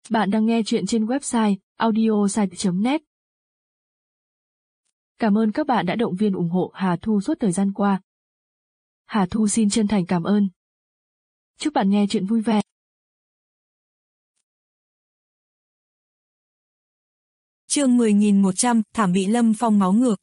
Bạn đang nghe chuyện trên website audiosite.net. Cảm ơn các bạn đã động viên ủng hộ Hà Thu suốt thời gian qua. Hà Thu xin chân thành cảm ơn. Chúc bạn nghe chuyện vui vẻ. Chương 10.100, thảm bị Lâm Phong máu ngược.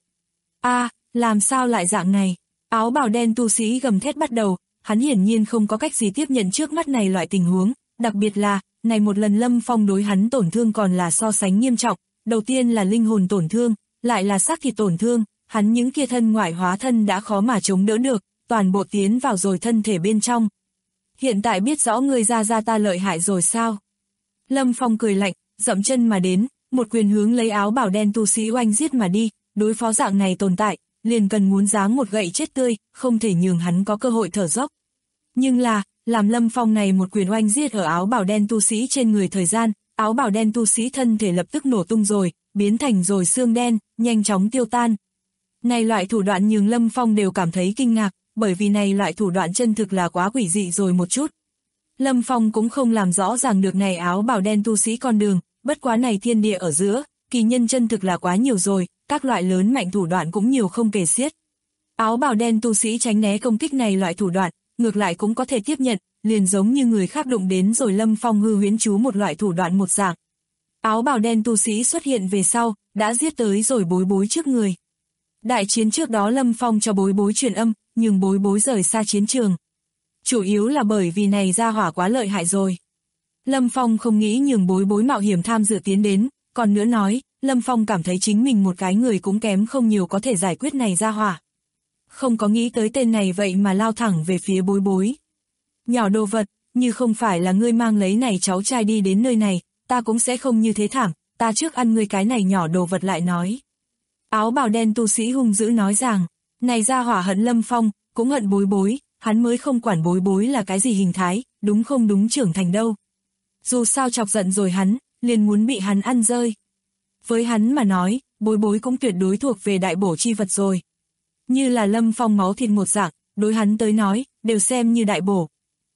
Làm sao lại dạng này? Áo bào đen tu sĩ gầm thét bắt đầu, hắn hiển nhiên không có cách gì tiếp nhận trước mắt này loại tình huống, đặc biệt là, này một lần Lâm Phong đối hắn tổn thương còn là so sánh nghiêm trọng, đầu tiên là linh hồn tổn thương, lại là xác thịt tổn thương, hắn những kia thân ngoại hóa thân đã khó mà chống đỡ được, toàn bộ tiến vào rồi thân thể bên trong. Hiện tại biết rõ ngươi ra ta lợi hại rồi sao? Lâm Phong cười lạnh, dậm chân mà đến, một quyền hướng lấy áo bào đen tu sĩ oanh giết mà đi, đối phó dạng này tồn tại, liền cần muốn giáng một gậy chết tươi, không thể nhường hắn có cơ hội thở dốc. Nhưng là, làm Lâm Phong này một quyền oanh giết ở áo bào đen tu sĩ trên người thời gian, áo bào đen tu sĩ thân thể lập tức nổ tung rồi, biến thành rồi xương đen, nhanh chóng tiêu tan. Này loại thủ đoạn nhường Lâm Phong đều cảm thấy kinh ngạc, bởi vì này loại thủ đoạn chân thực là quá quỷ dị rồi một chút. Lâm Phong cũng không làm rõ ràng được này áo bào đen tu sĩ con đường, bất quá này thiên địa ở giữa, kỳ nhân chân thực là quá nhiều rồi, các loại lớn mạnh thủ đoạn cũng nhiều không kể xiết. Áo bào đen tu sĩ tránh né công kích này loại thủ đoạn, ngược lại cũng có thể tiếp nhận, liền giống như người khác đụng đến rồi Lâm Phong hư huyễn chú một loại thủ đoạn một dạng. Áo bào đen tu sĩ xuất hiện về sau, đã giết tới rồi Bối Bối trước người. Đại chiến trước đó Lâm Phong cho Bối Bối truyền âm, nhưng Bối Bối rời xa chiến trường. Chủ yếu là bởi vì này ra hỏa quá lợi hại rồi. Lâm Phong không nghĩ nhường Bối Bối mạo hiểm tham dự tiến đến, còn nữa nói, Lâm Phong cảm thấy chính mình một cái người cũng kém không nhiều có thể giải quyết này ra hỏa. Không có nghĩ tới tên này vậy mà lao thẳng về phía Bối Bối. Nhỏ đồ vật, như không phải là ngươi mang lấy này cháu trai đi đến nơi này, ta cũng sẽ không như thế thảm, ta trước ăn ngươi cái này nhỏ đồ vật lại nói. Áo bào đen tu sĩ hung dữ nói rằng, này ra hỏa hận Lâm Phong, cũng hận Bối Bối, hắn mới không quản Bối Bối là cái gì hình thái, đúng không đúng trưởng thành đâu. Dù sao chọc giận rồi hắn, liền muốn bị hắn ăn rơi. Với hắn mà nói, Bối Bối cũng tuyệt đối thuộc về đại bổ chi vật rồi. Như là Lâm Phong máu thịt một dạng, đối hắn tới nói, đều xem như đại bổ.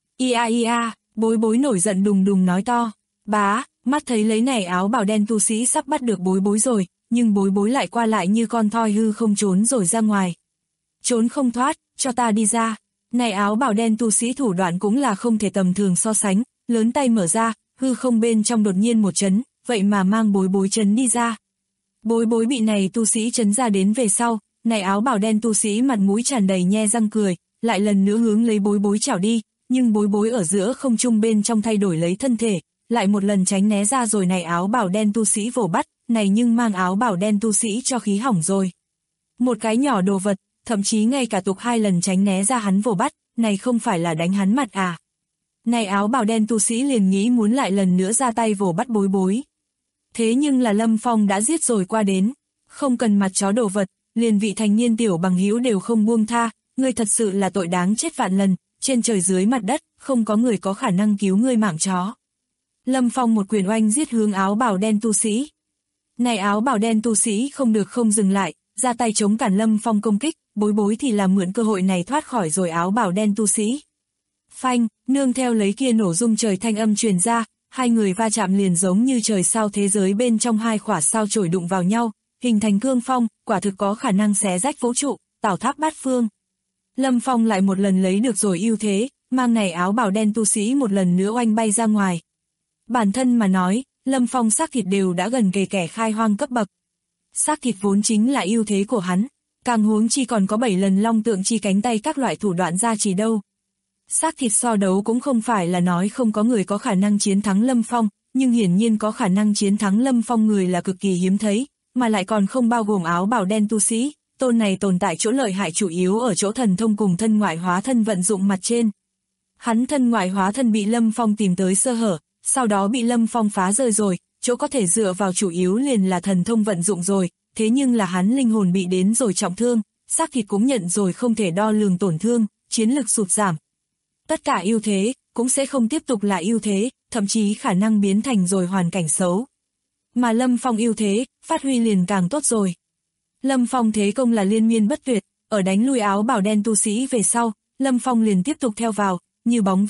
Ia, Bối Bối nổi giận đùng đùng nói to. Bá, mắt thấy lấy này áo bào đen tu sĩ sắp bắt được Bối Bối rồi, nhưng Bối Bối lại qua lại như con thoi hư không trốn rồi ra ngoài. Trốn không thoát, cho ta đi ra. Này áo bào đen tu sĩ thủ đoạn cũng là không thể tầm thường so sánh, lớn tay mở ra, hư không bên trong đột nhiên một chấn, vậy mà mang Bối Bối chấn đi ra. Bối Bối bị này tu sĩ chấn ra đến về sau, này áo bào đen tu sĩ mặt mũi tràn đầy nhe răng cười, lại lần nữa hướng lấy Bối Bối chảo đi, nhưng Bối Bối ở giữa không trung bên trong thay đổi lấy thân thể, lại một lần tránh né ra rồi này áo bào đen tu sĩ vồ bắt, này nhưng mang áo bào đen tu sĩ cho khí hỏng rồi. Một cái nhỏ đồ vật, thậm chí ngay cả tục 2 lần tránh né ra hắn vồ bắt, này không phải là đánh hắn mặt à. Này áo bào đen tu sĩ liền nghĩ muốn lại lần nữa ra tay vồ bắt Bối Bối. Thế nhưng là Lâm Phong đã giết rồi qua đến, không cần mặt chó đồ vật, liền vị thành niên tiểu bằng hữu đều không buông tha, ngươi thật sự là tội đáng chết vạn lần, trên trời dưới mặt đất, không có người có khả năng cứu ngươi mạng chó. Lâm Phong một quyền oanh giết hướng áo bào đen tu sĩ. Này áo bào đen tu sĩ không được không dừng lại, ra tay chống cản Lâm Phong công kích, Bối Bối thì làm mượn cơ hội này thoát khỏi rồi áo bào đen tu sĩ. Phanh, nương theo lấy kia nổ rung trời thanh âm truyền ra, hai người va chạm liền giống như trời sao thế giới bên trong hai khỏa sao chổi đụng vào nhau, hình thành cương phong, quả thực có khả năng xé rách vũ trụ, tảo tháp bát phương. Lâm Phong lại một lần lấy được rồi ưu thế, mang này áo bào đen tu sĩ một lần nữa oanh bay ra ngoài. Bản thân mà nói, Lâm Phong xác thịt đều đã gần kề kẻ khai hoang cấp bậc. Xác thịt vốn chính là ưu thế của hắn, càng huống chi còn có 7 lần long tượng chi cánh tay các loại thủ đoạn ra chỉ đâu. Xác thịt so đấu cũng không phải là nói không có người có khả năng chiến thắng Lâm Phong, nhưng hiển nhiên có khả năng chiến thắng Lâm Phong người là cực kỳ hiếm thấy, mà lại còn không bao gồm áo bào đen tu sĩ, tôn này tồn tại chỗ lợi hại chủ yếu ở chỗ thần thông cùng thân ngoại hóa thân vận dụng mặt trên. Hắn thân ngoại hóa thân bị Lâm Phong tìm tới sơ hở, sau đó bị Lâm Phong phá rơi rồi, chỗ có thể dựa vào chủ yếu liền là thần thông vận dụng rồi, thế nhưng là hắn linh hồn bị đến rồi trọng thương, xác thịt cũng nhận rồi không thể đo lường tổn thương, chiến lực sụt giảm. Tất cả ưu thế, cũng sẽ không tiếp tục là ưu thế, thậm chí khả năng biến thành rồi hoàn cảnh xấu. Mà Lâm Phong ưu thế, phát huy liền càng tốt rồi. Lâm Phong thế công là liên miên bất tuyệt, ở đánh lui áo bào đen tu sĩ về sau, Lâm Phong liền tiếp tục theo vào, như bóng với hình,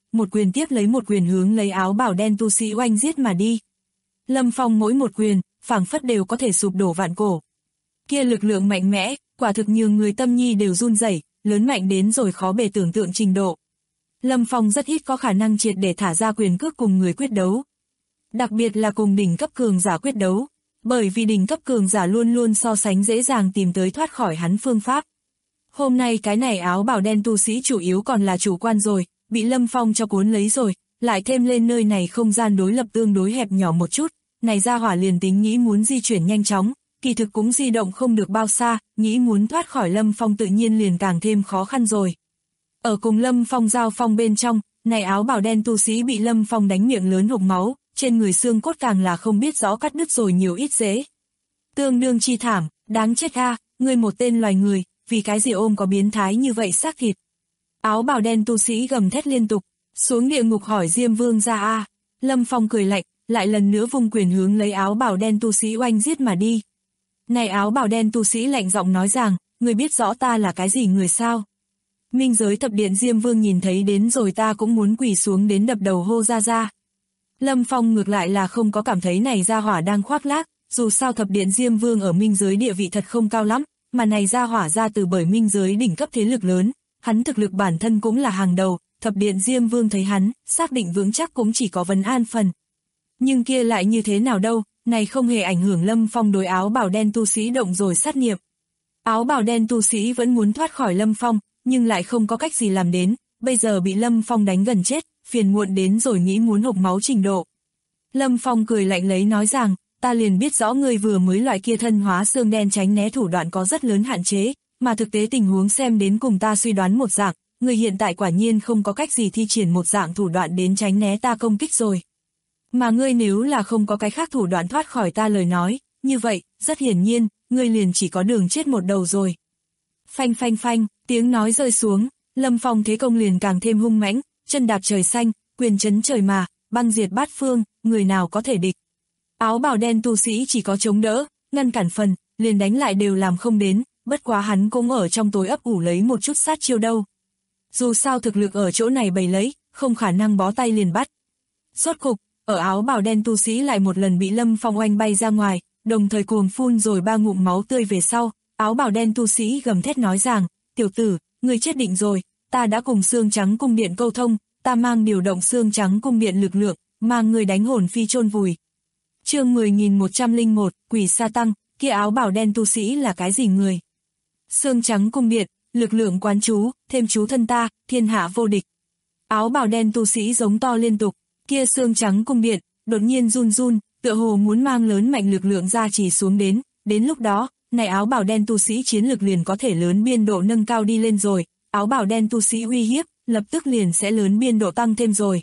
một quyền tiếp lấy một quyền hướng lấy áo bào đen tu sĩ oanh giết mà đi. Lâm Phong mỗi một quyền, phảng phất đều có thể sụp đổ vạn cổ. Kia lực lượng mạnh mẽ, quả thực nhường người tâm nhi đều run rẩy, lớn mạnh đến rồi khó bề tưởng tượng trình độ. Lâm Phong rất ít có khả năng triệt để thả ra quyền cước cùng người quyết đấu. Đặc biệt là cùng đỉnh cấp cường giả quyết đấu, bởi vì đỉnh cấp cường giả luôn luôn so sánh dễ dàng tìm tới thoát khỏi hắn phương pháp. Hôm nay cái này áo bào đen tu sĩ chủ yếu còn là chủ quan rồi, bị Lâm Phong cho cuốn lấy rồi, lại thêm lên nơi này không gian đối lập tương đối hẹp nhỏ một chút, này ra hỏa liền tính nghĩ muốn di chuyển nhanh chóng, kỳ thực cũng di động không được bao xa, nghĩ muốn thoát khỏi Lâm Phong tự nhiên liền càng thêm khó khăn rồi. Ở cùng Lâm Phong giao phong bên trong, này áo bào đen tu sĩ bị Lâm Phong đánh miệng lớn hộc máu, trên người xương cốt càng là không biết rõ cắt đứt rồi nhiều ít dễ. Tương đương chi thảm, đáng chết a, ngươi một tên loài người, vì cái gì ôm có biến thái như vậy xác thịt. Áo bào đen tu sĩ gầm thét liên tục, xuống địa ngục hỏi Diêm Vương ra a. Lâm Phong cười lạnh, lại lần nữa vung quyền hướng lấy áo bào đen tu sĩ oanh giết mà đi. Này áo bào đen tu sĩ lạnh giọng nói rằng, ngươi biết rõ ta là cái gì người sao? Minh giới thập điện Diêm Vương nhìn thấy đến rồi ta cũng muốn quỳ xuống đến đập đầu hô ra ra. Lâm Phong ngược lại là không có cảm thấy này ra hỏa đang khoác lác, dù sao thập điện Diêm Vương ở minh giới địa vị thật không cao lắm, mà này ra hỏa ra từ bởi minh giới đỉnh cấp thế lực lớn, hắn thực lực bản thân cũng là hàng đầu, thập điện Diêm Vương thấy hắn, xác định vững chắc cũng chỉ có vấn an phần. Nhưng kia lại như thế nào đâu, này không hề ảnh hưởng Lâm Phong đối áo bào đen tu sĩ động rồi sát niệm. Áo bào đen tu sĩ vẫn muốn thoát khỏi Lâm Phong, nhưng lại không có cách gì làm đến, bây giờ bị Lâm Phong đánh gần chết, phiền muộn đến rồi nghĩ muốn hộc máu trình độ. Lâm Phong cười lạnh lấy nói rằng, ta liền biết rõ ngươi vừa mới loại kia thân hóa xương đen tránh né thủ đoạn có rất lớn hạn chế, mà thực tế tình huống xem đến cùng ta suy đoán một dạng, ngươi hiện tại quả nhiên không có cách gì thi triển một dạng thủ đoạn đến tránh né ta công kích rồi. Mà ngươi nếu là không có cái khác thủ đoạn thoát khỏi ta lời nói, như vậy, rất hiển nhiên, ngươi liền chỉ có đường chết một đầu rồi. Phanh phanh phanh, tiếng nói rơi xuống, Lâm Phong thế công liền càng thêm hung mãnh, chân đạp trời xanh, quyền chấn trời mà, băng diệt bát phương, người nào có thể địch. Áo bào đen tu sĩ chỉ có chống đỡ, ngăn cản phần, liền đánh lại đều làm không đến, bất quá hắn cũng ở trong tối ấp ủ lấy một chút sát chiêu đâu. Dù sao thực lực ở chỗ này bày lấy, không khả năng bó tay liền bắt. Rốt cục, ở áo bào đen tu sĩ lại một lần bị Lâm Phong oanh bay ra ngoài, đồng thời cuồng phun rồi 3 ngụm máu tươi về sau, áo bào đen tu sĩ gầm thét nói rằng, tiểu tử, ngươi chết định rồi, ta đã cùng xương trắng cung điện câu thông, ta mang điều động xương trắng cung điện lực lượng, mang người đánh hồn phi chôn vùi. Chương 10.101, quỷ sa tăng, kia áo bào đen tu sĩ là cái gì người? Xương trắng cung điện, lực lượng quán chú, thêm chú thân ta, thiên hạ vô địch. Áo bào đen tu sĩ giống to liên tục, kia xương trắng cung điện, đột nhiên run run, tựa hồ muốn mang lớn mạnh lực lượng ra chỉ xuống đến lúc đó, này áo bào đen tu sĩ chiến lực liền có thể lớn biên độ nâng cao đi lên rồi, áo bào đen tu sĩ uy hiếp, lập tức liền sẽ lớn biên độ tăng thêm rồi.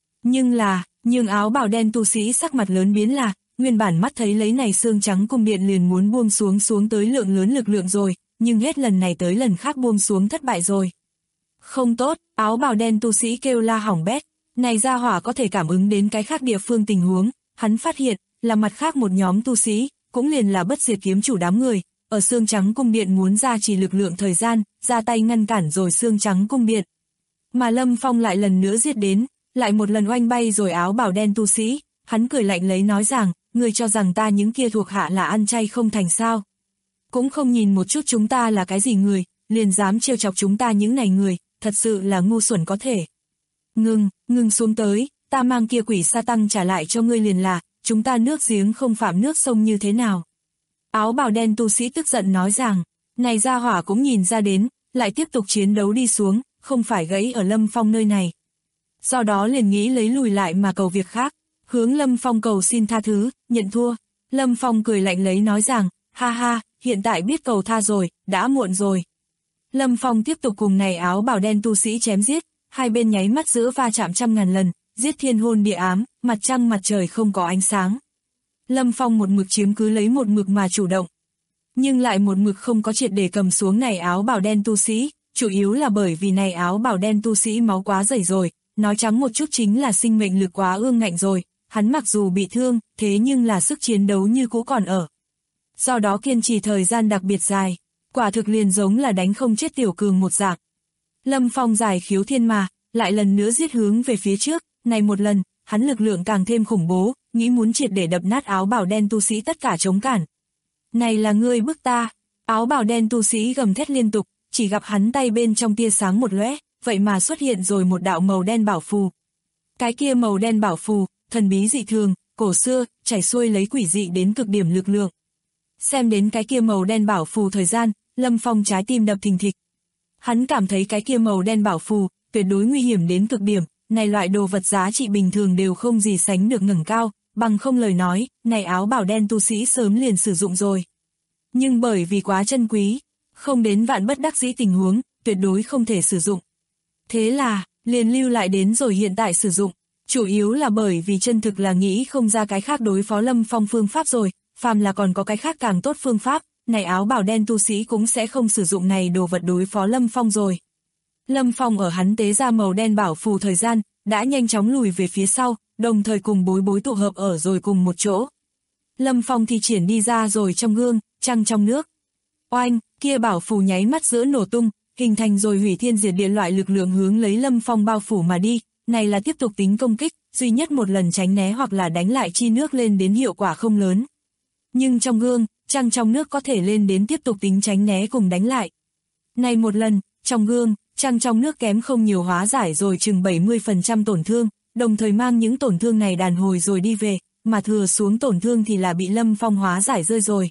Nhưng áo bào đen tu sĩ sắc mặt lớn biến là, nguyên bản mắt thấy lấy này xương trắng cung điện liền muốn buông xuống tới lượng lớn lực lượng rồi, nhưng hết lần này tới lần khác buông xuống thất bại rồi. Không tốt, áo bào đen tu sĩ kêu la hỏng bét, này ra hỏa có thể cảm ứng đến cái khác địa phương tình huống, hắn phát hiện, là mặt khác một nhóm tu sĩ, cũng liền là bất diệt kiếm chủ đám người, ở xương trắng cung điện muốn ra chỉ lực lượng thời gian, ra tay ngăn cản rồi xương trắng cung điện. Mà Lâm Phong lại lần nữa giết đến, lại một lần oanh bay rồi áo bào đen tu sĩ, hắn cười lạnh lấy nói rằng, người cho rằng ta những kia thuộc hạ là ăn chay không thành sao. Cũng không nhìn một chút chúng ta là cái gì người, liền dám trêu chọc chúng ta những này người, thật sự là ngu xuẩn có thể. Ngừng xuống tới, ta mang kia quỷ sa tăng trả lại cho ngươi liền là, chúng ta nước giếng không phạm nước sông như thế nào. Áo bào đen tu sĩ tức giận nói rằng, này ra hỏa cũng nhìn ra đến, lại tiếp tục chiến đấu đi xuống, không phải gãy ở Lâm Phong nơi này. Do đó liền nghĩ lấy lùi lại mà cầu việc khác, hướng Lâm Phong cầu xin tha thứ, nhận thua. Lâm Phong cười lạnh lấy nói rằng, ha ha, hiện tại biết cầu tha rồi, đã muộn rồi. Lâm Phong tiếp tục cùng này áo bào đen tu sĩ chém giết, hai bên nháy mắt giữa va chạm trăm ngàn lần, giết thiên hôn địa ám, mặt trăng mặt trời không có ánh sáng. Lâm Phong một mực chiếm cứ lấy một mực mà chủ động, nhưng lại một mực không có triệt để cầm xuống này áo bào đen tu sĩ, chủ yếu là bởi vì này áo bào đen tu sĩ máu quá dày rồi, nói trắng một chút chính là sinh mệnh lực quá ương ngạnh rồi, hắn mặc dù bị thương, thế nhưng là sức chiến đấu như cũ còn ở. Do đó kiên trì thời gian đặc biệt dài, quả thực liền giống là đánh không chết tiểu cường một dạng. Lâm Phong giải khiếu thiên mà, lại lần nữa giết hướng về phía trước, này một lần, hắn lực lượng càng thêm khủng bố, nghĩ muốn triệt để đập nát áo bào đen tu sĩ tất cả chống cản. Này là ngươi bức ta, áo bào đen tu sĩ gầm thét liên tục, chỉ gặp hắn tay bên trong tia sáng một lóe, vậy mà xuất hiện rồi một đạo màu đen bảo phù. Cái kia màu đen bảo phù, thần bí dị thường, cổ xưa, chảy xuôi lấy quỷ dị đến cực điểm lực lượng. Xem đến cái kia màu đen bảo phù thời gian, Lâm Phong trái tim đập thình thịch. Hắn cảm thấy cái kia màu đen bảo phù, tuyệt đối nguy hiểm đến cực điểm, này loại đồ vật giá trị bình thường đều không gì sánh được ngẩng cao, bằng không lời nói, này áo bào đen tu sĩ sớm liền sử dụng rồi. Nhưng bởi vì quá chân quý, không đến vạn bất đắc dĩ tình huống, tuyệt đối không thể sử dụng. Thế là, liền lưu lại đến rồi hiện tại sử dụng, chủ yếu là bởi vì chân thực là nghĩ không ra cái khác đối phó Lâm Phong phương pháp rồi, phàm là còn có cái khác càng tốt phương pháp, này áo bào đen tu sĩ cũng sẽ không sử dụng này đồ vật đối phó Lâm Phong rồi. Lâm Phong ở hắn tế ra màu đen bảo phù thời gian, đã nhanh chóng lùi về phía sau, đồng thời cùng bối bối tụ hợp ở rồi cùng một chỗ. Lâm Phong thi triển đi ra rồi trong gương, trăng trong nước. Oanh, kia bảo phù nháy mắt giữa nổ tung, hình thành rồi hủy thiên diệt địa loại lực lượng hướng lấy Lâm Phong bao phủ mà đi, này là tiếp tục tính công kích, duy nhất một lần tránh né hoặc là đánh lại chi nước lên đến hiệu quả không lớn. Nhưng trong gương, trăng trong nước có thể lên đến tiếp tục tính tránh né cùng đánh lại. Này một lần, trong gương, trăng trong nước kém không nhiều hóa giải rồi chừng 70% tổn thương, đồng thời mang những tổn thương này đàn hồi rồi đi về, mà thừa xuống tổn thương thì là bị Lâm Phong hóa giải rơi rồi.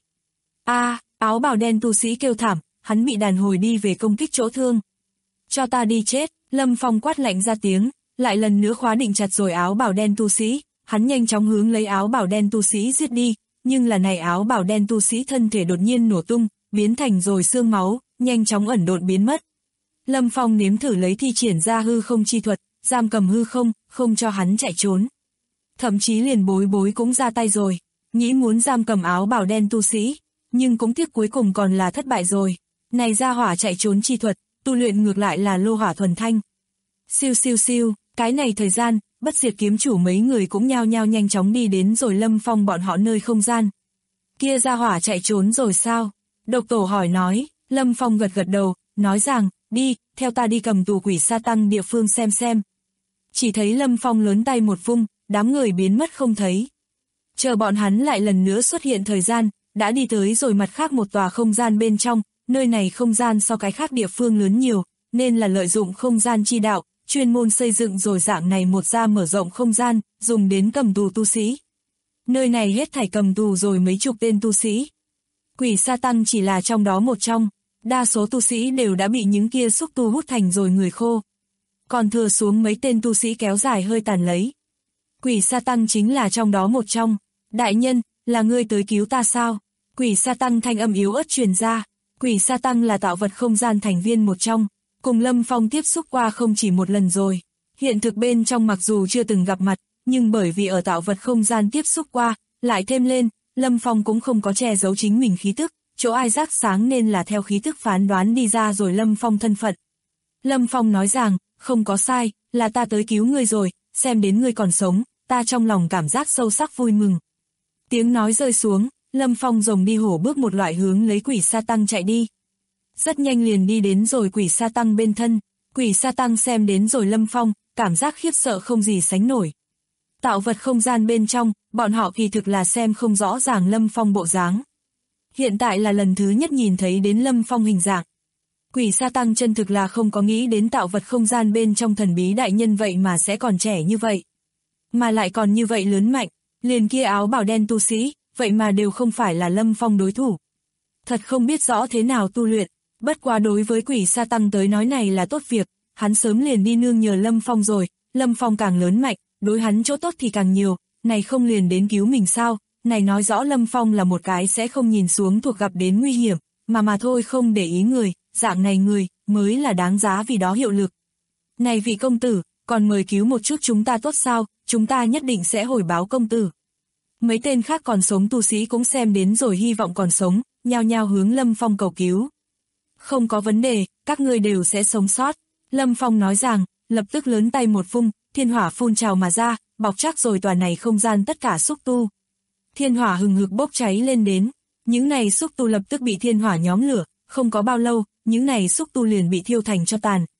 Áo bào đen tu sĩ kêu thảm, hắn bị đàn hồi đi về công kích chỗ thương. Cho ta đi chết, Lâm Phong quát lạnh ra tiếng, lại lần nữa khóa định chặt rồi áo bào đen tu sĩ, hắn nhanh chóng hướng lấy áo bào đen tu sĩ giết đi, nhưng là này áo bào đen tu sĩ thân thể đột nhiên nổ tung, biến thành rồi xương máu, nhanh chóng ẩn độn biến mất. Lâm Phong nếm thử lấy thi triển ra hư không chi thuật, giam cầm hư không, không cho hắn chạy trốn. Thậm chí liền bối bối cũng ra tay rồi, nghĩ muốn giam cầm áo bào đen tu sĩ, nhưng cũng tiếc cuối cùng còn là thất bại rồi. Này ra hỏa chạy trốn chi thuật, tu luyện ngược lại là lô hỏa thuần thanh. Siêu siêu siêu, cái này thời gian, bất diệt kiếm chủ mấy người cũng nhao nhao nhanh chóng đi đến rồi Lâm Phong bọn họ nơi không gian. Kia ra hỏa chạy trốn rồi sao? Độc tổ hỏi nói, Lâm Phong gật gật đầu, nói rằng, đi, theo ta đi cầm tù quỷ sa tăng địa phương xem. Chỉ thấy Lâm Phong lớn tay một vung, đám người biến mất không thấy. Chờ bọn hắn lại lần nữa xuất hiện thời gian, đã đi tới rồi mặt khác một tòa không gian bên trong, nơi này không gian so cái khác địa phương lớn nhiều, nên là lợi dụng không gian chi đạo, chuyên môn xây dựng rồi dạng này một ra mở rộng không gian, dùng đến cầm tù tu sĩ. Nơi này hết thảy cầm tù rồi mấy chục tên tu sĩ. Quỷ sa tăng chỉ là trong đó một trong, đa số tu sĩ đều đã bị những kia xúc tu hút thành rồi người khô. Còn thừa xuống mấy tên tu sĩ kéo dài hơi tàn lấy. Quỷ sa tăng chính là trong đó một trong. Đại nhân, là ngươi tới cứu ta sao? Quỷ sa tăng thanh âm yếu ớt truyền ra. Quỷ sa tăng là tạo vật không gian thành viên một trong, cùng Lâm Phong tiếp xúc qua không chỉ một lần rồi. Hiện thực bên trong mặc dù chưa từng gặp mặt, nhưng bởi vì ở tạo vật không gian tiếp xúc qua, lại thêm lên, Lâm Phong cũng không có che giấu chính mình khí tức, chỗ ai rác sáng nên là theo khí tức phán đoán đi ra rồi Lâm Phong thân phận. Lâm Phong nói rằng, không có sai, là ta tới cứu ngươi rồi, xem đến ngươi còn sống, ta trong lòng cảm giác sâu sắc vui mừng. Tiếng nói rơi xuống, Lâm Phong rồng đi hổ bước một loại hướng lấy quỷ sa tăng chạy đi. Rất nhanh liền đi đến rồi quỷ sa tăng bên thân, quỷ sa tăng xem đến rồi Lâm Phong, cảm giác khiếp sợ không gì sánh nổi. Tạo vật không gian bên trong, bọn họ kỳ thực là xem không rõ ràng Lâm Phong bộ dáng. Hiện tại là lần thứ nhất nhìn thấy đến Lâm Phong hình dạng. Quỷ sa tăng chân thực là không có nghĩ đến tạo vật không gian bên trong thần bí đại nhân vậy mà sẽ còn trẻ như vậy. Mà lại còn như vậy lớn mạnh, liền kia áo bào đen tu sĩ, vậy mà đều không phải là Lâm Phong đối thủ. Thật không biết rõ thế nào tu luyện, bất quá đối với quỷ sa tăng tới nói này là tốt việc, hắn sớm liền đi nương nhờ Lâm Phong rồi, Lâm Phong càng lớn mạnh, đối hắn chỗ tốt thì càng nhiều, này không liền đến cứu mình sao, này nói rõ Lâm Phong là một cái sẽ không nhìn xuống thuộc gặp đến nguy hiểm, mà thôi không để ý người, dạng này người, mới là đáng giá vì đó hiệu lực. Này vị công tử, còn mời cứu một chút chúng ta tốt sao, chúng ta nhất định sẽ hồi báo công tử. Mấy tên khác còn sống tu sĩ cũng xem đến rồi hy vọng còn sống, nhao nhao hướng Lâm Phong cầu cứu. Không có vấn đề, các ngươi đều sẽ sống sót. Lâm Phong nói rằng, lập tức lớn tay một vung, thiên hỏa phun trào mà ra, bọc chắc rồi tòa này không gian tất cả xúc tu. Thiên hỏa hừng hực bốc cháy lên đến, những này xúc tu lập tức bị thiên hỏa nhóm lửa, không có bao lâu, những này xúc tu liền bị thiêu thành tro tàn.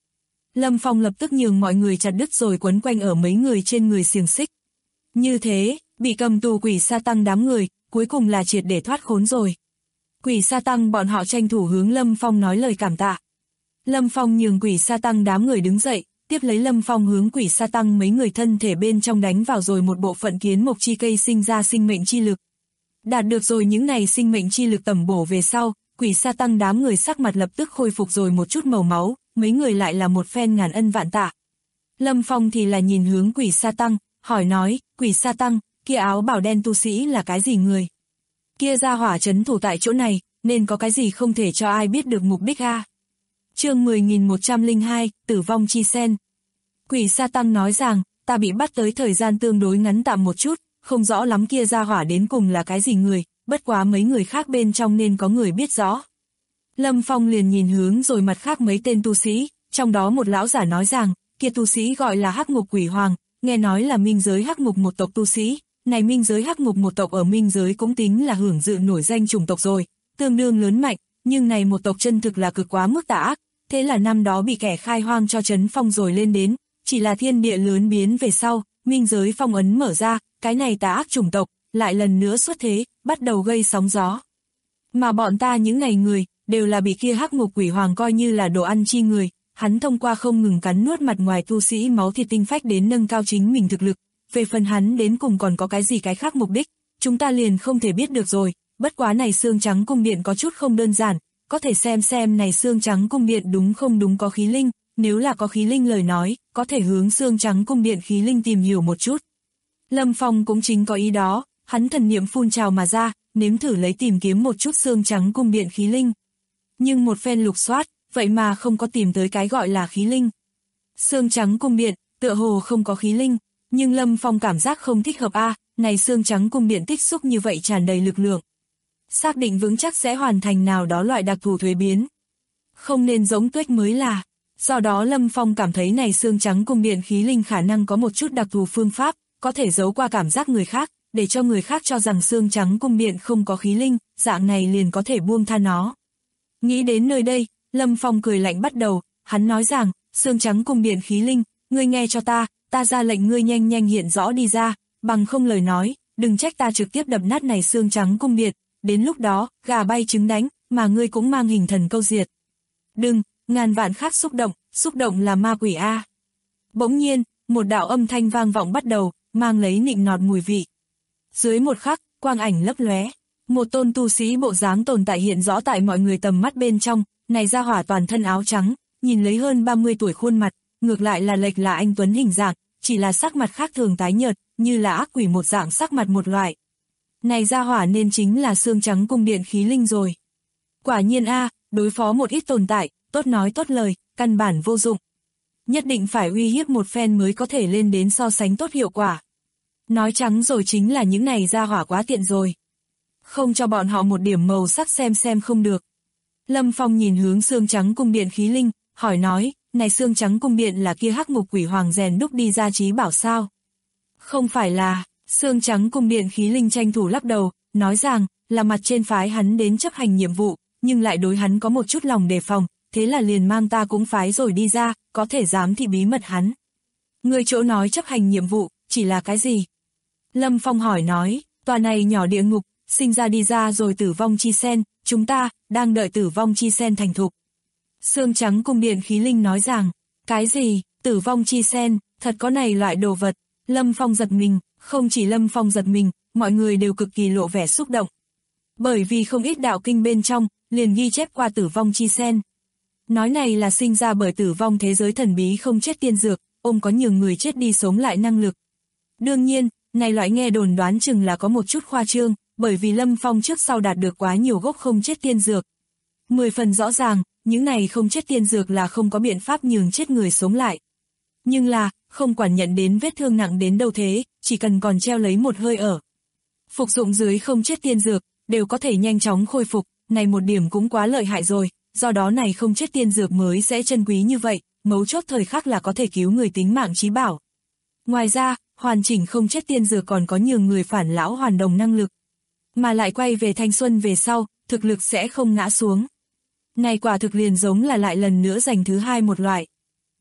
Lâm Phong lập tức nhường mọi người chặt đứt rồi quấn quanh ở mấy người trên người xiềng xích. Như thế, bị cầm tù quỷ sa tăng đám người, cuối cùng là triệt để thoát khốn rồi. Quỷ sa tăng bọn họ tranh thủ hướng Lâm Phong nói lời cảm tạ. Lâm Phong nhường quỷ sa tăng đám người đứng dậy, tiếp lấy Lâm Phong hướng quỷ sa tăng mấy người thân thể bên trong đánh vào rồi một bộ phận kiến mộc chi cây sinh ra sinh mệnh chi lực. Đạt được rồi những này sinh mệnh chi lực tẩm bổ về sau, quỷ sa tăng đám người sắc mặt lập tức khôi phục rồi một chút màu máu, mấy người lại là một phen ngàn ân vạn tạ. Lâm Phong thì là nhìn hướng quỷ sa tăng, hỏi nói, quỷ sa tăng, kia áo bào đen tu sĩ là cái gì người? Kia ra hỏa trấn thủ tại chỗ này, nên có cái gì không thể cho ai biết được mục đích a? Chương 10.102, tử vong chi sen. Quỷ sa tăng nói rằng, ta bị bắt tới thời gian tương đối ngắn tạm một chút, không rõ lắm kia ra hỏa đến cùng là cái gì người, bất quá mấy người khác bên trong nên có người biết rõ. Lâm Phong liền nhìn hướng rồi mặt khác mấy tên tu sĩ, trong đó một lão giả nói rằng, kia tu sĩ gọi là Hắc Ngục Quỷ Hoàng, nghe nói là minh giới Hắc Ngục một tộc tu sĩ, này minh giới Hắc Ngục một tộc ở minh giới cũng tính là hưởng dự nổi danh chủng tộc rồi, tương đương lớn mạnh, nhưng này một tộc chân thực là cực quá mức tà ác, thế là năm đó bị kẻ khai hoang cho trấn phong rồi lên đến, chỉ là thiên địa lớn biến về sau, minh giới phong ấn mở ra, cái này tà ác chủng tộc, lại lần nữa xuất thế, bắt đầu gây sóng gió. Mà bọn ta những này người, đều là bị kia Hắc Ngục Quỷ Hoàng coi như là đồ ăn chi người, hắn thông qua không ngừng cắn nuốt mặt ngoài tu sĩ máu thịt tinh phách đến nâng cao chính mình thực lực, về phần hắn đến cùng còn có cái gì cái khác mục đích, chúng ta liền không thể biết được rồi, bất quá này xương trắng cung điện có chút không đơn giản, có thể xem này xương trắng cung điện đúng không đúng có khí linh, nếu là có khí linh lời nói, có thể hướng xương trắng cung điện khí linh tìm hiểu một chút. Lâm Phong cũng chính có ý đó, hắn thần niệm phun trào mà ra, nếm thử lấy tìm kiếm một chút xương trắng cung điện khí linh. Nhưng một phen lục soát, vậy mà không có tìm tới cái gọi là khí linh. Xương trắng cung điện, tựa hồ không có khí linh, nhưng Lâm Phong cảm giác không thích hợp này xương trắng cung điện tích xúc như vậy tràn đầy lực lượng. Xác định vững chắc sẽ hoàn thành nào đó loại đặc thù thuế biến. Không nên giống tuếch mới là. Do đó Lâm Phong cảm thấy này xương trắng cung điện khí linh khả năng có một chút đặc thù phương pháp, có thể giấu qua cảm giác người khác, để cho người khác cho rằng xương trắng cung điện không có khí linh, dạng này liền có thể buông tha nó. Nghĩ đến nơi đây, Lâm Phong cười lạnh bắt đầu, hắn nói rằng, xương trắng cung điện khí linh, ngươi nghe cho ta ra lệnh ngươi nhanh nhanh hiện rõ đi ra, bằng không lời nói, đừng trách ta trực tiếp đập nát này xương trắng cung điện, đến lúc đó, gà bay trứng đánh, mà ngươi cũng mang hình thần câu diệt. Đừng, ngàn vạn khác xúc động là ma quỷ a. Bỗng nhiên, một đạo âm thanh vang vọng bắt đầu, mang lấy nịnh nọt mùi vị. Dưới một khắc, quang ảnh lấp lóe, một tôn tu sĩ bộ dáng tồn tại hiện rõ tại mọi người tầm mắt bên trong, này ra hỏa toàn thân áo trắng, nhìn lấy hơn 30 tuổi khuôn mặt, ngược lại là lệch là anh tuấn hình dạng, chỉ là sắc mặt khác thường tái nhợt, như là ác quỷ một dạng sắc mặt một loại. Này ra hỏa nên chính là xương trắng cung điện khí linh rồi. Quả nhiên đối phó một ít tồn tại, tốt nói tốt lời, căn bản vô dụng. Nhất định phải uy hiếp một phen mới có thể lên đến so sánh tốt hiệu quả. Nói trắng rồi chính là những này ra hỏa quá tiện rồi. Không cho bọn họ một điểm màu sắc xem không được. Lâm Phong nhìn hướng xương trắng cung điện khí linh, hỏi nói, này xương trắng cung điện là kia Hắc Ngục Quỷ Hoàng rèn đúc đi ra trí bảo sao? Không phải là, xương trắng cung điện khí linh tranh thủ lắc đầu, nói rằng, là mặt trên phái hắn đến chấp hành nhiệm vụ, nhưng lại đối hắn có một chút lòng đề phòng, thế là liền mang ta cũng phái rồi đi ra, có thể giám thị bí mật hắn. Người chỗ nói chấp hành nhiệm vụ, chỉ là cái gì? Lâm Phong hỏi nói, tòa này nhỏ địa ngục, sinh ra đi ra rồi tử vong chi sen, chúng ta, đang đợi tử vong chi sen thành thục. Xương trắng cung điện khí linh nói rằng, cái gì, tử vong chi sen, thật có này loại đồ vật. Lâm Phong giật mình, không chỉ Lâm Phong giật mình, mọi người đều cực kỳ lộ vẻ xúc động. Bởi vì không ít đạo kinh bên trong, liền ghi chép qua tử vong chi sen. Nói này là sinh ra bởi tử vong thế giới thần bí không chết tiên dược, có nhiều người chết đi sống lại năng lực. Đương nhiên, này loại nghe đồn đoán chừng là có một chút khoa trương, bởi vì Lâm Phong trước sau đạt được quá nhiều gốc không chết tiên dược. 10 phần rõ ràng, những này không chết tiên dược là không có biện pháp nhường chết người sống lại. Nhưng là, không quản nhận đến vết thương nặng đến đâu thế, chỉ cần còn treo lấy một hơi ở. Phục dụng dưới không chết tiên dược, đều có thể nhanh chóng khôi phục, này một điểm cũng quá lợi hại rồi, do đó này không chết tiên dược mới sẽ chân quý như vậy, mấu chốt thời khắc là có thể cứu người tính mạng chí bảo. Ngoài ra, hoàn chỉnh không chết tiên dược còn có nhiều người phản lão hoàn đồng năng lực. Mà lại quay về thanh xuân về sau, thực lực sẽ không ngã xuống. Này quả thực liền giống là lại lần nữa giành thứ hai một loại.